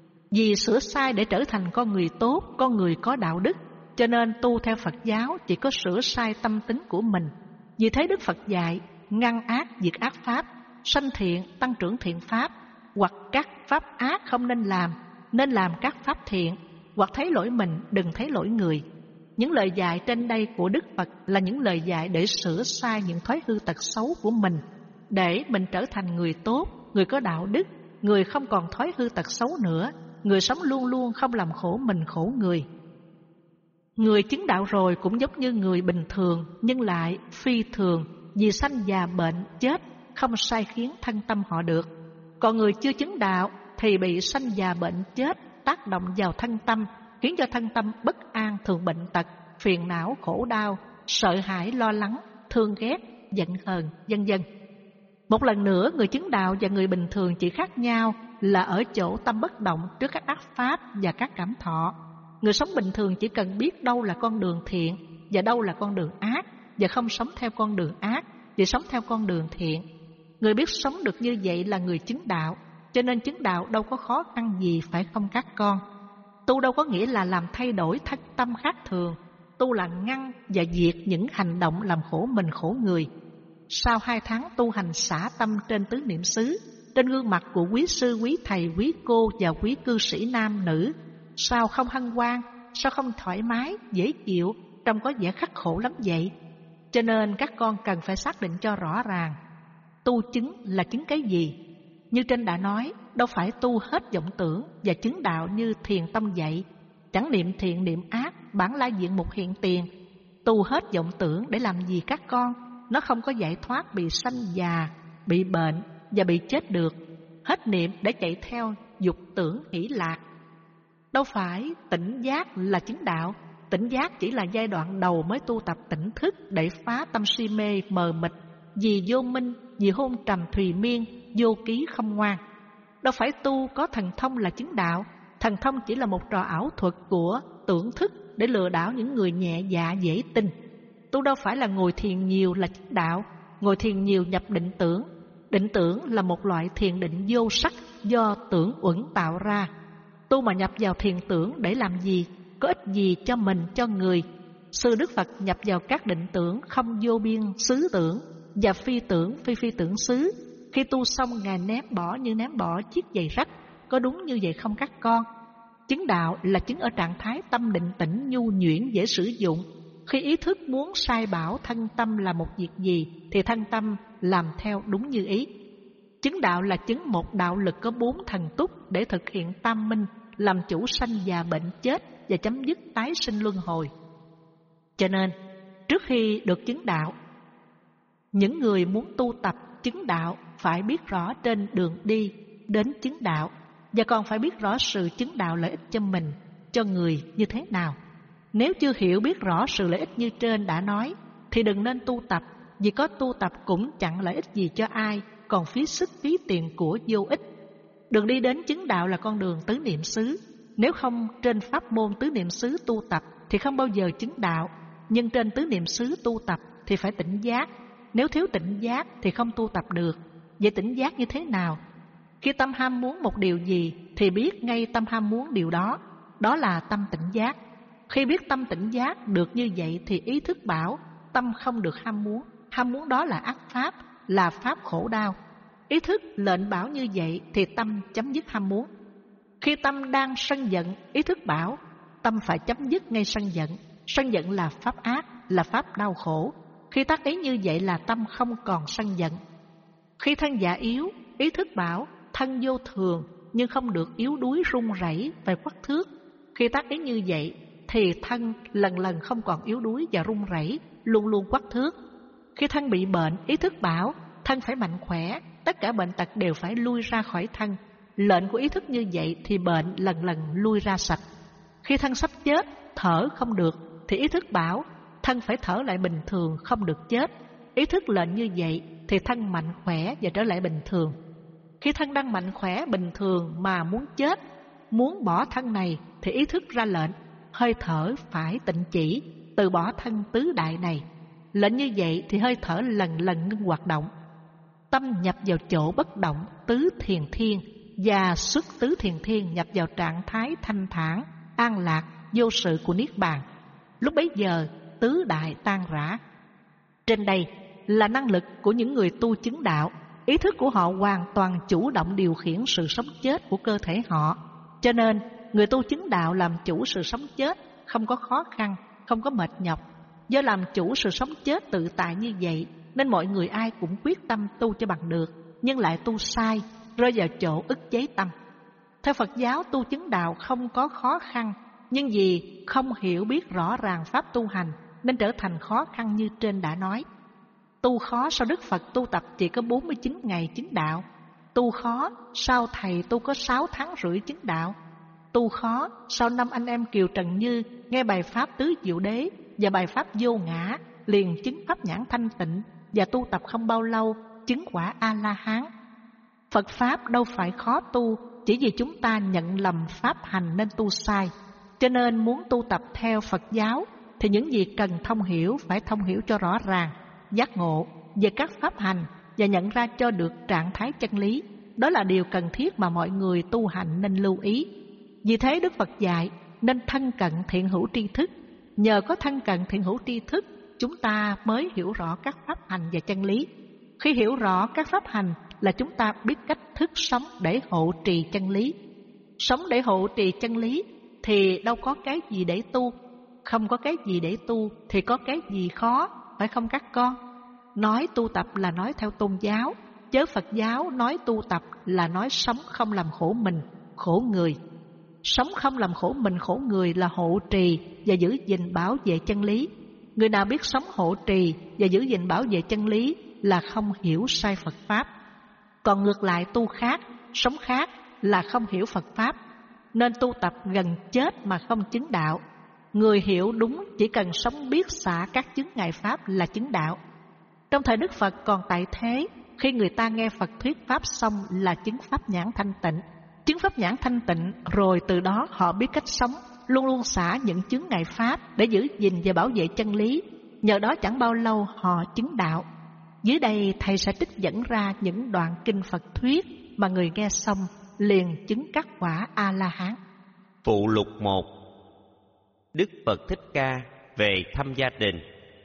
Vì sửa sai để trở thành con người tốt, con người có đạo đức, cho nên tu theo Phật giáo chỉ có sửa sai tâm tính của mình. Vì thế Đức Phật dạy, ngăn ác diệt ác pháp, sanh thiện tăng trưởng thiện pháp, hoặc các pháp ác không nên làm, nên làm các pháp thiện, hoặc thấy lỗi mình đừng thấy lỗi người. Những lời dạy trên đây của Đức Phật là những lời dạy để sửa sai những thói hư tật xấu của mình, để mình trở thành người tốt, người có đạo đức, người không còn thói hư tật xấu nữa, người sống luôn luôn không làm khổ mình khổ người. Người chứng đạo rồi cũng giống như người bình thường, nhưng lại phi thường, vì sanh già bệnh chết không sai khiến thân tâm họ được. Còn người chưa chứng đạo thì bị sanh già bệnh chết tác động vào thân tâm, khiến cho thân tâm bất an, thường bệnh tật, phiền não, khổ đau, sợ hãi, lo lắng, thương ghét, giận hờn, vân vân. Một lần nữa, người chứng đạo và người bình thường chỉ khác nhau là ở chỗ tâm bất động trước các ác pháp và các cảm thọ. Người sống bình thường chỉ cần biết đâu là con đường thiện và đâu là con đường ác, và không sống theo con đường ác, chỉ sống theo con đường thiện. Người biết sống được như vậy là người chứng đạo, cho nên chứng đạo đâu có khó khăn gì, phải không các con? Tu đâu có nghĩa là làm thay đổi thân tâm khác thường. Tu là ngăn và diệt những hành động làm khổ mình khổ người. Sau hai tháng tu hành xả tâm trên tứ niệm xứ, trên gương mặt của quý sư, quý thầy, quý cô và quý cư sĩ nam nữ, sao không hân hoan, sao không thoải mái, dễ chịu, trông có vẻ khắc khổ lắm vậy? Cho nên các con cần phải xác định cho rõ ràng, tu chứng là chứng cái gì? như trên đã nói, đâu phải tu hết vọng tưởng và chứng đạo như thiền tâm dạy. Chẳng niệm thiện niệm ác, bản lai diện mục hiện tiền. Tu hết vọng tưởng để làm gì các con? Nó không có giải thoát bị sanh già, bị bệnh và bị chết được. Hết niệm để chạy theo dục tưởng hỷ lạc. Đâu phải tỉnh giác là chứng đạo. Tỉnh giác chỉ là giai đoạn đầu mới tu tập tỉnh thức để phá tâm si mê mờ mịt, vì vô minh, vì hôn trầm thùy miên, vô ký không ngoan. Đâu phải tu có thần thông là chứng đạo. Thần thông chỉ là một trò ảo thuật của tưởng thức để lừa đảo những người nhẹ dạ dễ tin. Tu đâu phải là ngồi thiền nhiều là chứng đạo. Ngồi thiền nhiều nhập định tưởng. Định tưởng là một loại thiền định vô sắc do tưởng uẩn tạo ra. Tu mà nhập vào thiền tưởng để làm gì? Có ích gì cho mình, cho người? Sư Đức Phật nhập vào các định tưởng không vô biên xứ tưởng và phi tưởng phi phi tưởng xứ. Khi tu xong Ngài ném bỏ như ném bỏ chiếc giày rách. Có đúng như vậy không các con? Chứng đạo là chứng ở trạng thái tâm định tĩnh nhu nhuyễn dễ sử dụng. Khi ý thức muốn sai bảo thân tâm làm một việc gì thì thân tâm làm theo đúng như ý. Chứng đạo là chứng một đạo lực có bốn thần túc để thực hiện tam minh, làm chủ sanh già bệnh chết và chấm dứt tái sinh luân hồi. Cho nên, trước khi được chứng đạo, những người muốn tu tập chứng đạo phải biết rõ trên đường đi đến chứng đạo, và còn phải biết rõ sự chứng đạo lợi ích cho mình, cho người như thế nào. Nếu chưa hiểu biết rõ sự lợi ích như trên đã nói, thì đừng nên tu tập, vì có tu tập cũng chẳng lợi ích gì cho ai, còn phí sức phí tiền của vô ích. Đường đi đến chứng đạo là con đường tứ niệm xứ. Nếu không trên pháp môn tứ niệm xứ tu tập thì không bao giờ chứng đạo. Nhưng trên tứ niệm xứ tu tập thì phải tỉnh giác. Nếu thiếu tỉnh giác thì không tu tập được. Vậy tỉnh giác như thế nào? Khi tâm ham muốn một điều gì thì biết ngay tâm ham muốn điều đó. Đó là tâm tỉnh giác. Khi biết tâm tỉnh giác được như vậy thì ý thức bảo tâm không được ham muốn. Ham muốn đó là ác pháp, là pháp khổ đau. Ý thức lệnh bảo như vậy thì tâm chấm dứt ham muốn. Khi tâm đang sân giận, ý thức bảo tâm phải chấm dứt ngay sân giận. Sân giận là pháp ác, là pháp đau khổ. Khi tác ý như vậy là tâm không còn sân giận. Khi thân già yếu, ý thức bảo thân vô thường nhưng không được yếu đuối run rẩy phải quắt thước. Khi tác ý như vậy thì thân lần lần không còn yếu đuối và run rẩy, luôn luôn quắt thước. Khi thân bị bệnh, ý thức bảo thân phải mạnh khỏe, tất cả bệnh tật đều phải lui ra khỏi thân. Lệnh của ý thức như vậy thì bệnh lần lần lui ra sạch. Khi thân sắp chết, thở không được thì ý thức bảo thân phải thở lại bình thường, không được chết. Ý thức lệnh như vậy thì thân mạnh khỏe và trở lại bình thường. Khi thân đang mạnh khỏe bình thường mà muốn chết, muốn bỏ thân này thì ý thức ra lệnh hơi thở phải tịnh chỉ, từ bỏ thân tứ đại này. Lệnh như vậy thì hơi thở lần lần ngưng hoạt động. Tâm nhập vào chỗ bất động tứ thiền thiên và xuất tứ thiền thiên nhập vào trạng thái thanh thản, an lạc, vô sự của Niết Bàn. Lúc bấy giờ tứ đại tan rã. Trên đây là năng lực của những người tu chứng đạo. Ý thức của họ hoàn toàn chủ động điều khiển sự sống chết của cơ thể họ. Cho nên người tu chứng đạo làm chủ sự sống chết không có khó khăn, không có mệt nhọc. Do làm chủ sự sống chết tự tại như vậy nên mọi người ai cũng quyết tâm tu cho bằng được, nhưng lại tu sai, rơi vào chỗ ức chế tâm. Theo Phật giáo, tu chứng đạo không có khó khăn, nhưng vì không hiểu biết rõ ràng pháp tu hành nên trở thành khó khăn như trên đã nói. Tu khó sao Đức Phật tu tập chỉ có bốn mươi chín ngày chứng đạo? Tu khó sao Thầy tu có sáu tháng rưỡi chứng đạo? Tu khó sao năm anh em Kiều Trần Như nghe bài pháp Tứ Diệu Đế và bài pháp Vô Ngã liền chứng pháp nhãn thanh tịnh và tu tập không bao lâu chứng quả A-la-hán? Phật Pháp đâu phải khó tu, chỉ vì chúng ta nhận lầm pháp hành nên tu sai. Cho nên muốn tu tập theo Phật giáo thì những gì cần thông hiểu phải thông hiểu cho rõ ràng, giác ngộ về các pháp hành và nhận ra cho được trạng thái chân lý. Đó là điều cần thiết mà mọi người tu hành nên lưu ý. Vì thế Đức Phật dạy nên thân cận thiện hữu tri thức. Nhờ có thân cận thiện hữu tri thức, chúng ta mới hiểu rõ các pháp hành và chân lý. Khi hiểu rõ các pháp hành là chúng ta biết cách thức sống để hộ trì chân lý. Sống để hộ trì chân lý thì đâu có cái gì để tu. Không có cái gì để tu thì có cái gì khó, phải không các con? Nói tu tập là nói theo tôn giáo, chớ Phật giáo nói tu tập là nói sống không làm khổ mình, khổ người. Sống không làm khổ mình, khổ người là hộ trì và giữ gìn bảo vệ chân lý. Người nào biết sống hộ trì và giữ gìn bảo vệ chân lý là không hiểu sai Phật Pháp. Còn ngược lại tu khác, sống khác là không hiểu Phật Pháp, nên tu tập gần chết mà không chứng đạo. Người hiểu đúng chỉ cần sống biết xả các chứng ngại Pháp là chứng đạo. Trong thời Đức Phật còn tại thế, khi người ta nghe Phật thuyết Pháp xong là chứng Pháp nhãn thanh tịnh. Chứng Pháp nhãn thanh tịnh rồi từ đó họ biết cách sống, luôn luôn xả những chứng ngại Pháp để giữ gìn và bảo vệ chân lý. Nhờ đó chẳng bao lâu họ chứng đạo. Dưới đây thầy sẽ trích dẫn ra những đoạn kinh Phật thuyết mà người nghe xong liền chứng các quả A-la-hán.
Phụ lục một. Đức Phật Thích Ca về thăm gia đình.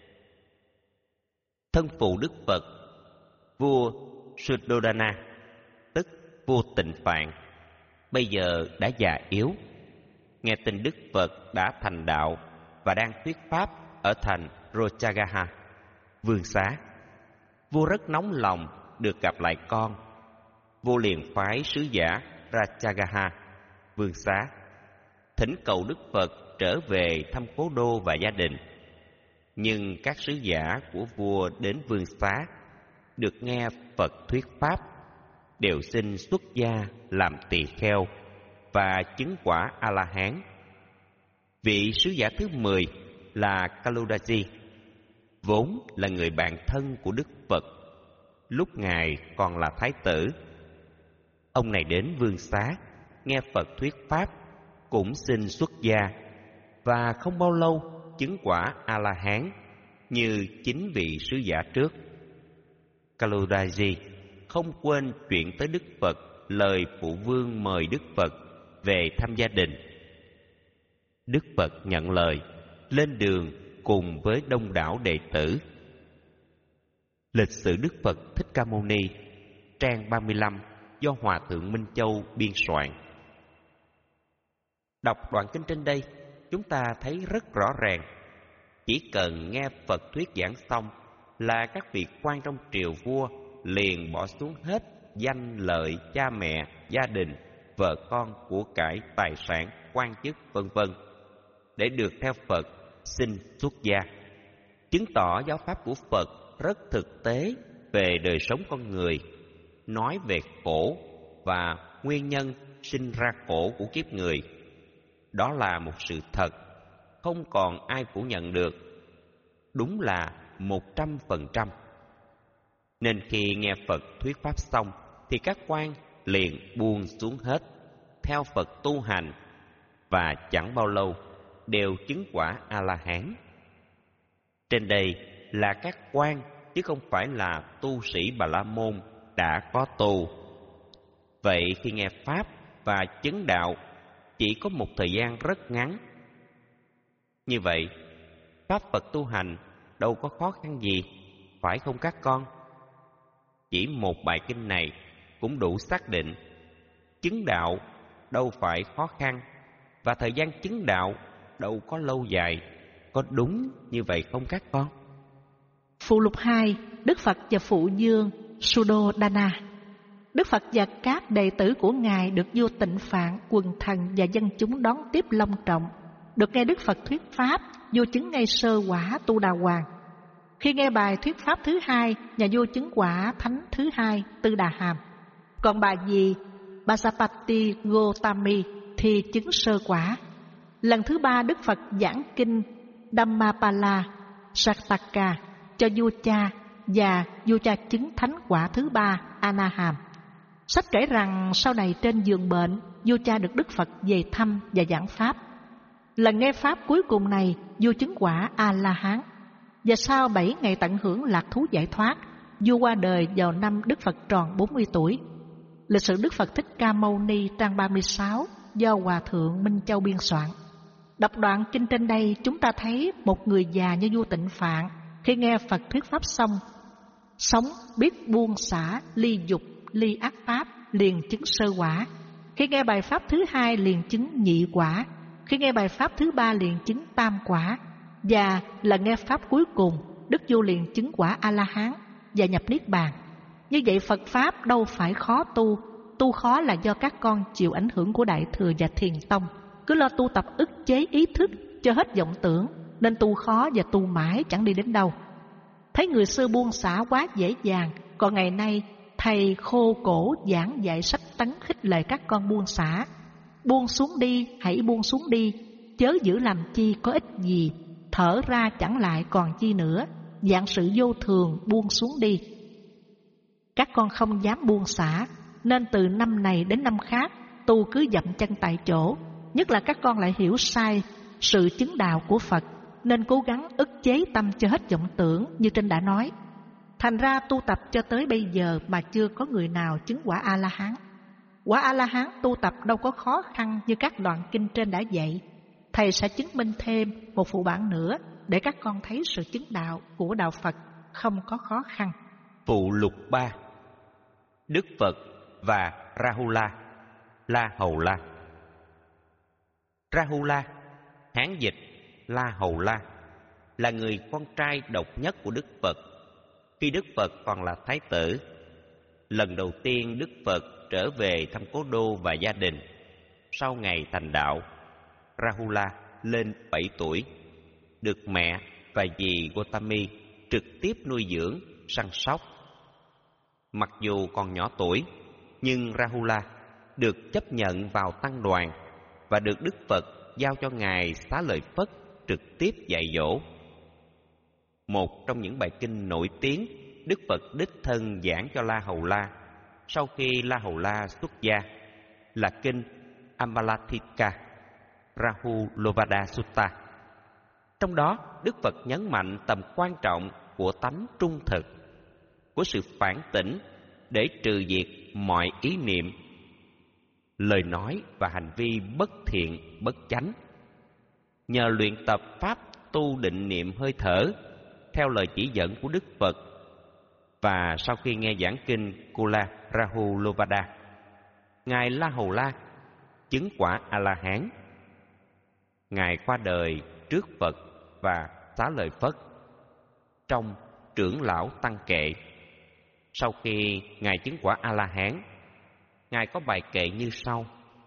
Thân phụ Đức Phật, vua Suddhodana, tức vua Tịnh Phạn, bây giờ đã già yếu. Nghe tin Đức Phật đã thành đạo và đang thuyết pháp ở thành Rojagaha, vương xá, vua rất nóng lòng được gặp lại con. Vua liền phái sứ giả Rajagaha, vương xá, thỉnh cầu Đức Phật trở về thăm cố đô và gia đình. Nhưng các sứ giả của vua đến vương xá được nghe Phật thuyết pháp đều xin xuất gia làm tỳ kheo và chứng quả A-la-hán. Vị sứ giả thứ mười là Kaludaji, vốn là người bạn thân của Đức Phật lúc ngài còn là thái tử. Ông này đến vương xá nghe Phật thuyết pháp cũng xin xuất gia và không bao lâu chứng quả A-la-hán như chính vị sứ giả trước. Kaludaji không quên chuyện tới Đức Phật lời phụ vương mời Đức Phật về thăm gia đình. Đức Phật nhận lời, lên đường cùng với đông đảo đệ tử. Lịch sử Đức Phật Thích Ca Mâu Ni, trang ba mươi lăm, do Hòa Thượng Minh Châu biên soạn. Đọc đoạn kinh trên đây, chúng ta thấy rất rõ ràng, chỉ cần nghe Phật thuyết giảng xong là các vị quan trong triều vua liền bỏ xuống hết danh lợi cha mẹ, gia đình, vợ con, của cải, tài sản, quan chức, vân vân để được theo Phật xin xuất gia, chứng tỏ giáo pháp của Phật rất thực tế về đời sống con người, nói về khổ và nguyên nhân sinh ra khổ của kiếp người. Đó là một sự thật, không còn ai phủ nhận được, đúng là một trăm phần trăm. Nên khi nghe Phật thuyết pháp xong thì các quan liền buông xuống hết, theo Phật tu hành, và chẳng bao lâu đều chứng quả A-la-hán. Trên đây là các quan chứ không phải là tu sĩ Bà La Môn đã có tu. Vậy khi nghe pháp và chứng đạo chỉ có một thời gian rất ngắn. Như vậy, pháp Phật tu hành đâu có khó khăn gì, phải không các con? Chỉ một bài kinh này cũng đủ xác định chứng đạo đâu phải khó khăn, và thời gian chứng đạo đâu có lâu dài. Có đúng như vậy không các con?
Phụ lục hai. Đức Phật và Phụ Dương Suddhodana. Đức Phật và các đệ tử của Ngài được vua Tịnh Phạn, quần thần và dân chúng đón tiếp long trọng. Được nghe Đức Phật thuyết pháp, vua chứng ngay sơ quả Tu Đà Hoàng. Khi nghe bài thuyết pháp thứ hai, nhà vua chứng quả thánh thứ hai Tư Đà Hàm. Còn bà dì Basapati Gotami thì chứng sơ quả. Lần thứ ba Đức Phật giảng kinh Dhammapala Sattaka cho vua cha, và vua cha chứng thánh quả thứ ba A-na-hàm. Sách kể rằng sau này trên giường bệnh, vua cha được Đức Phật về thăm và giảng pháp. Lần nghe pháp cuối cùng này, vua chứng quả A-la-hán. Và sau bảy ngày tận hưởng lạc thú giải thoát, vua qua đời vào năm Đức Phật tròn bốn mươi tuổi. Lịch sử Đức Phật Thích Ca Mâu Ni, trang ba mươi sáu, do Hòa Thượng Minh Châu biên soạn. Đọc đoạn kinh trên đây, chúng ta thấy một người già như vua Tịnh Phạn, khi nghe Phật thuyết pháp xong, sống biết buông xả, ly dục, ly ác pháp, liền chứng sơ quả. Khi nghe bài pháp thứ hai liền chứng nhị quả. Khi nghe bài pháp thứ ba liền chứng tam quả. Và lần nghe pháp cuối cùng, Đức vua liền chứng quả A-la-hán và nhập niết bàn. Như vậy Phật Pháp đâu phải khó tu. Tu khó là do các con chịu ảnh hưởng của Đại Thừa và Thiền Tông. Cứ lo tu tập ức chế ý thức cho hết vọng tưởng, nên tu khó và tu mãi chẳng đi đến đâu. Thấy người xưa buông xả quá dễ dàng, còn ngày nay thầy khô cổ giảng dạy sách tấn khích lệ các con buông xả. Buông xuống đi, hãy buông xuống đi, chớ giữ làm chi có ích gì, thở ra chẳng lại còn chi nữa, dạng sự vô thường buông xuống đi. Các con không dám buông xả, nên từ năm này đến năm khác tu cứ dậm chân tại chỗ. Nhất là các con lại hiểu sai sự chứng đạo của Phật, nên cố gắng ức chế tâm cho hết vọng tưởng như trên đã nói. Thành ra tu tập cho tới bây giờ mà chưa có người nào chứng quả A-la-hán. Quả A-la-hán tu tập đâu có khó khăn như các đoạn kinh trên đã dạy. Thầy sẽ chứng minh thêm một phụ bản nữa để các con thấy sự chứng đạo của đạo Phật không có khó khăn.
Phụ lục ba. Đức Phật và Rahula, La Hầu La. Rahula, Hán dịch La Hầu La, là người con trai độc nhất của Đức Phật khi Đức Phật còn là thái tử. Lần đầu tiên Đức Phật trở về thăm cố đô và gia đình sau ngày thành đạo, Rahula lên bảy tuổi, được mẹ và dì Gotami trực tiếp nuôi dưỡng, săn sóc. Mặc dù còn nhỏ tuổi, nhưng Rahula được chấp nhận vào tăng đoàn và được Đức Phật giao cho Ngài Xá Lợi Phất trực tiếp dạy dỗ. Một trong những bài kinh nổi tiếng Đức Phật đích thân giảng cho La Hầu La sau khi La Hầu La xuất gia là kinh Amalathika Rahulovada Sutta. Trong đó, Đức Phật nhấn mạnh tầm quan trọng của tánh trung thực, của sự phản tỉnh để trừ diệt mọi ý niệm, lời nói và hành vi bất thiện, bất chánh. Nhờ luyện tập pháp tu định niệm hơi thở theo lời chỉ dẫn của Đức Phật, và sau khi nghe giảng kinh Kula Rahulovada, Ngài La Hầu La chứng quả A-la-hán. Ngài qua đời trước Phật và Xá Lợi Phất trong trưởng lão tăng kệ. Sau khi Ngài chứng quả A-la-hán, Ngài có bài kệ như sau: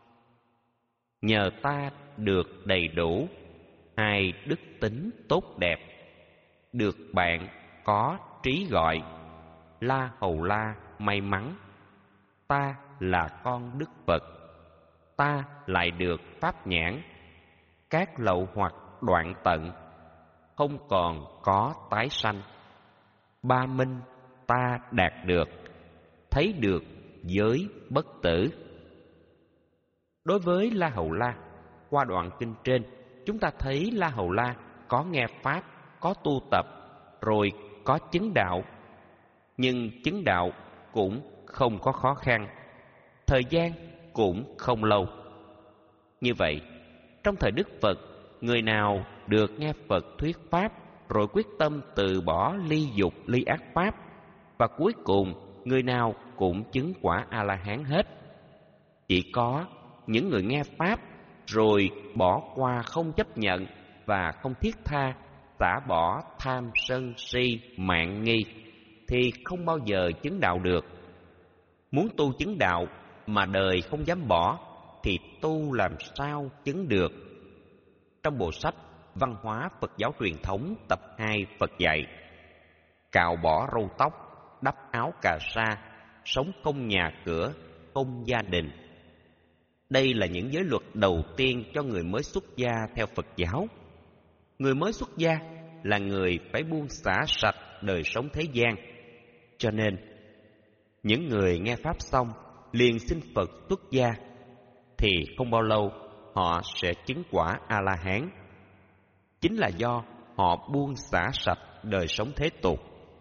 nhờ ta được đầy đủ hai đức tính tốt đẹp, được bạn có trí gọi, La Hầu La may mắn. Ta là con Đức Phật, ta lại được pháp nhãn, các lậu hoặc đoạn tận, không còn có tái sanh. Ba minh ta đạt được, thấy được giới bất tử. Đối với La Hầu La, qua đoạn kinh trên, chúng ta thấy La Hầu La có nghe pháp, có tu tập, rồi có chứng đạo. Nhưng chứng đạo cũng không có khó khăn, thời gian cũng không lâu. Như vậy, trong thời Đức Phật, người nào được nghe Phật thuyết pháp rồi quyết tâm từ bỏ ly dục, ly ác pháp, và cuối cùng người nào cũng chứng quả A-la-hán hết. Chỉ có những người nghe pháp rồi bỏ qua không chấp nhận và không thiết tha, xả bỏ tham sân si mạn nghi, thì không bao giờ chứng đạo được. Muốn tu chứng đạo mà đời không dám bỏ thì tu làm sao chứng được? Trong bộ sách Văn hóa Phật giáo truyền thống tập hai, Phật dạy: cạo bỏ râu tóc, đắp áo cà sa, sống không nhà cửa, không gia đình. Đây là những giới luật đầu tiên cho người mới xuất gia theo Phật giáo. Người mới xuất gia là người phải buông xả sạch đời sống thế gian. Cho nên, những người nghe pháp xong liền xin Phật xuất gia, thì không bao lâu họ sẽ chứng quả A-la-hán. Chính là do họ buông xả sạch đời sống thế tục.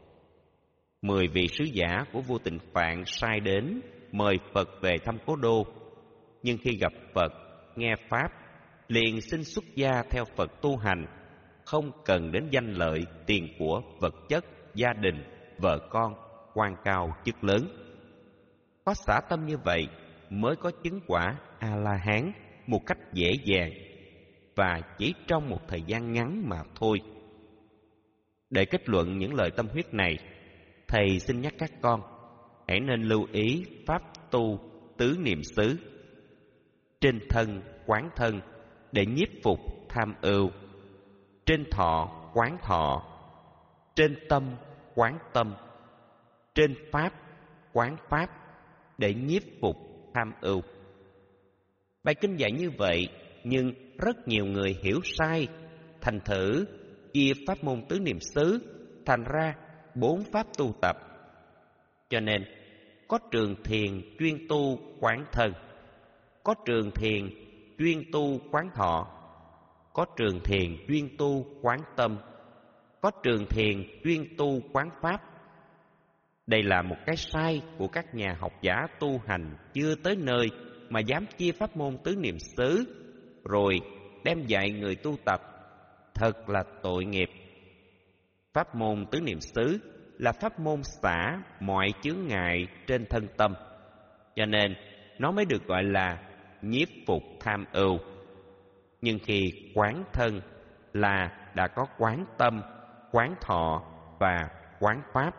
Mười vị sứ giả của vua Tịnh Phạn sai đến mời Phật về thăm cố đô, nhưng khi gặp Phật, nghe pháp, liền xin xuất gia theo Phật tu hành, không cần đến danh lợi, tiền của, vật chất, gia đình, vợ con, quan cao chức lớn. Có xả tâm như vậy mới có chứng quả A-la-hán một cách dễ dàng, và chỉ trong một thời gian ngắn mà thôi. Để kết luận những lời tâm huyết này, thầy xin nhắc các con, hãy nên lưu ý pháp tu tứ niệm xứ. Trên thân quán thân để nhiếp phục tham ưu, trên thọ quán thọ, trên tâm quán tâm, trên pháp quán pháp để nhiếp phục tham ưu. Bài kinh dạy như vậy, nhưng rất nhiều người hiểu sai, thành thử chia pháp môn tứ niệm xứ thành ra bốn pháp tu tập. Cho nên có trường thiền chuyên tu quán thân, có trường thiền chuyên tu quán thọ, có trường thiền chuyên tu quán tâm, có trường thiền chuyên tu quán pháp. Đây là một cái sai của các nhà học giả tu hành chưa tới nơi mà dám chia pháp môn tứ niệm xứ, rồi đem dạy người tu tập. Thật là tội nghiệp. Pháp môn tứ niệm xứ là pháp môn xả mọi chướng ngại trên thân tâm, cho nên nó mới được gọi là nhiếp phục tham ưu. Nhưng khi quán thân là đã có quán tâm, quán thọ và quán pháp.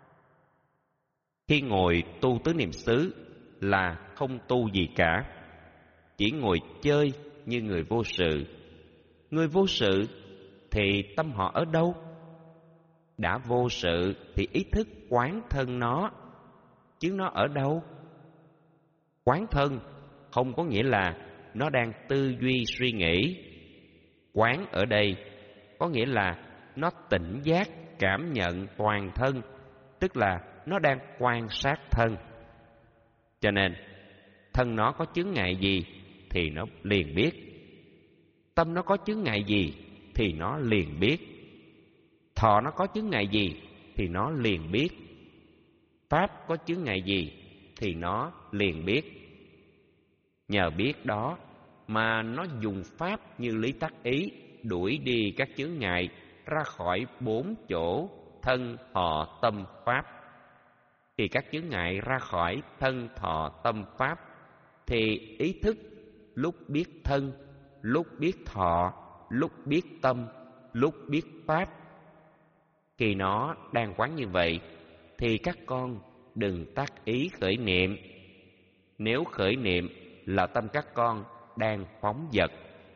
Khi ngồi tu tứ niệm xứ là không tu gì cả, chỉ ngồi chơi như người vô sự. Người vô sự thì tâm họ ở đâu? Đã vô sự thì ý thức quán thân nó, chứ nó ở đâu? Quán thân không có nghĩa là nó đang tư duy suy nghĩ. Quán ở đây có nghĩa là nó tỉnh giác cảm nhận toàn thân, tức là nó đang quan sát thân. Cho nên thân nó có chướng ngại gì thì nó liền biết, tâm nó có chướng ngại gì thì nó liền biết, thọ nó có chướng ngại gì thì nó liền biết, pháp có chướng ngại gì thì nó liền biết. Nhờ biết đó mà nó dùng pháp như lý tác ý đuổi đi các chướng ngại ra khỏi bốn chỗ thân thọ tâm pháp. Khi các chướng ngại ra khỏi thân thọ tâm pháp thì ý thức lúc biết thân, lúc biết thọ, lúc biết tâm, lúc biết pháp. Khi nó đang quán như vậy thì các con đừng tác ý khởi niệm. Nếu khởi niệm là tâm các con đang phóng dật.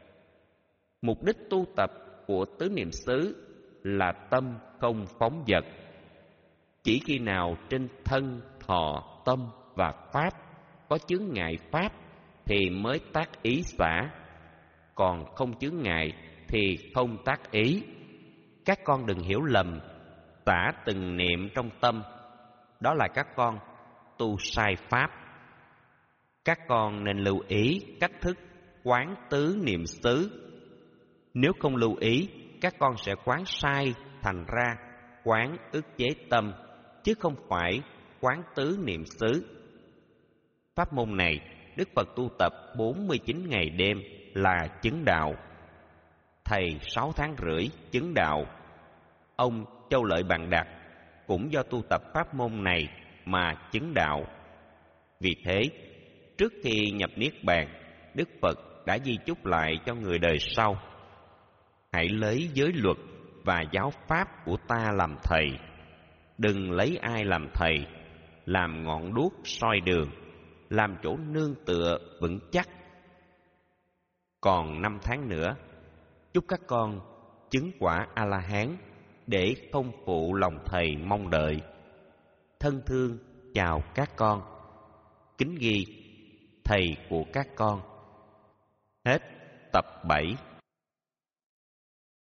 Mục đích tu tập của tứ niệm xứ là tâm không phóng dật. Chỉ khi nào trên thân, thọ, tâm và pháp có chướng ngại pháp thì mới tác ý xả, còn không chướng ngại thì không tác ý. Các con đừng hiểu lầm, xả từng niệm trong tâm, đó là các con tu sai pháp. Các con nên lưu ý cách thức quán tứ niệm xứ. Nếu không lưu ý, các con sẽ quán sai, thành ra quán ức chế tâm, chứ không phải quán tứ niệm xứ. Pháp môn này, Đức Phật tu tập bốn mươi chín ngày đêm là chứng đạo. Thầy sáu tháng rưỡi chứng đạo. Ông Châu Lợi Bạn Đạt cũng do tu tập pháp môn này mà chứng đạo. Vì thế, trước khi nhập Niết Bàn, Đức Phật đã di chúc lại cho người đời sau: hãy lấy giới luật và giáo pháp của ta làm thầy, đừng lấy ai làm thầy, làm ngọn đuốc soi đường, làm chỗ nương tựa vững chắc. Còn năm tháng nữa, chúc các con chứng quả A-la-hán để không phụ lòng thầy mong đợi. Thân thương chào các con. Kính ghi: thầy của các con. Hết tập bảy.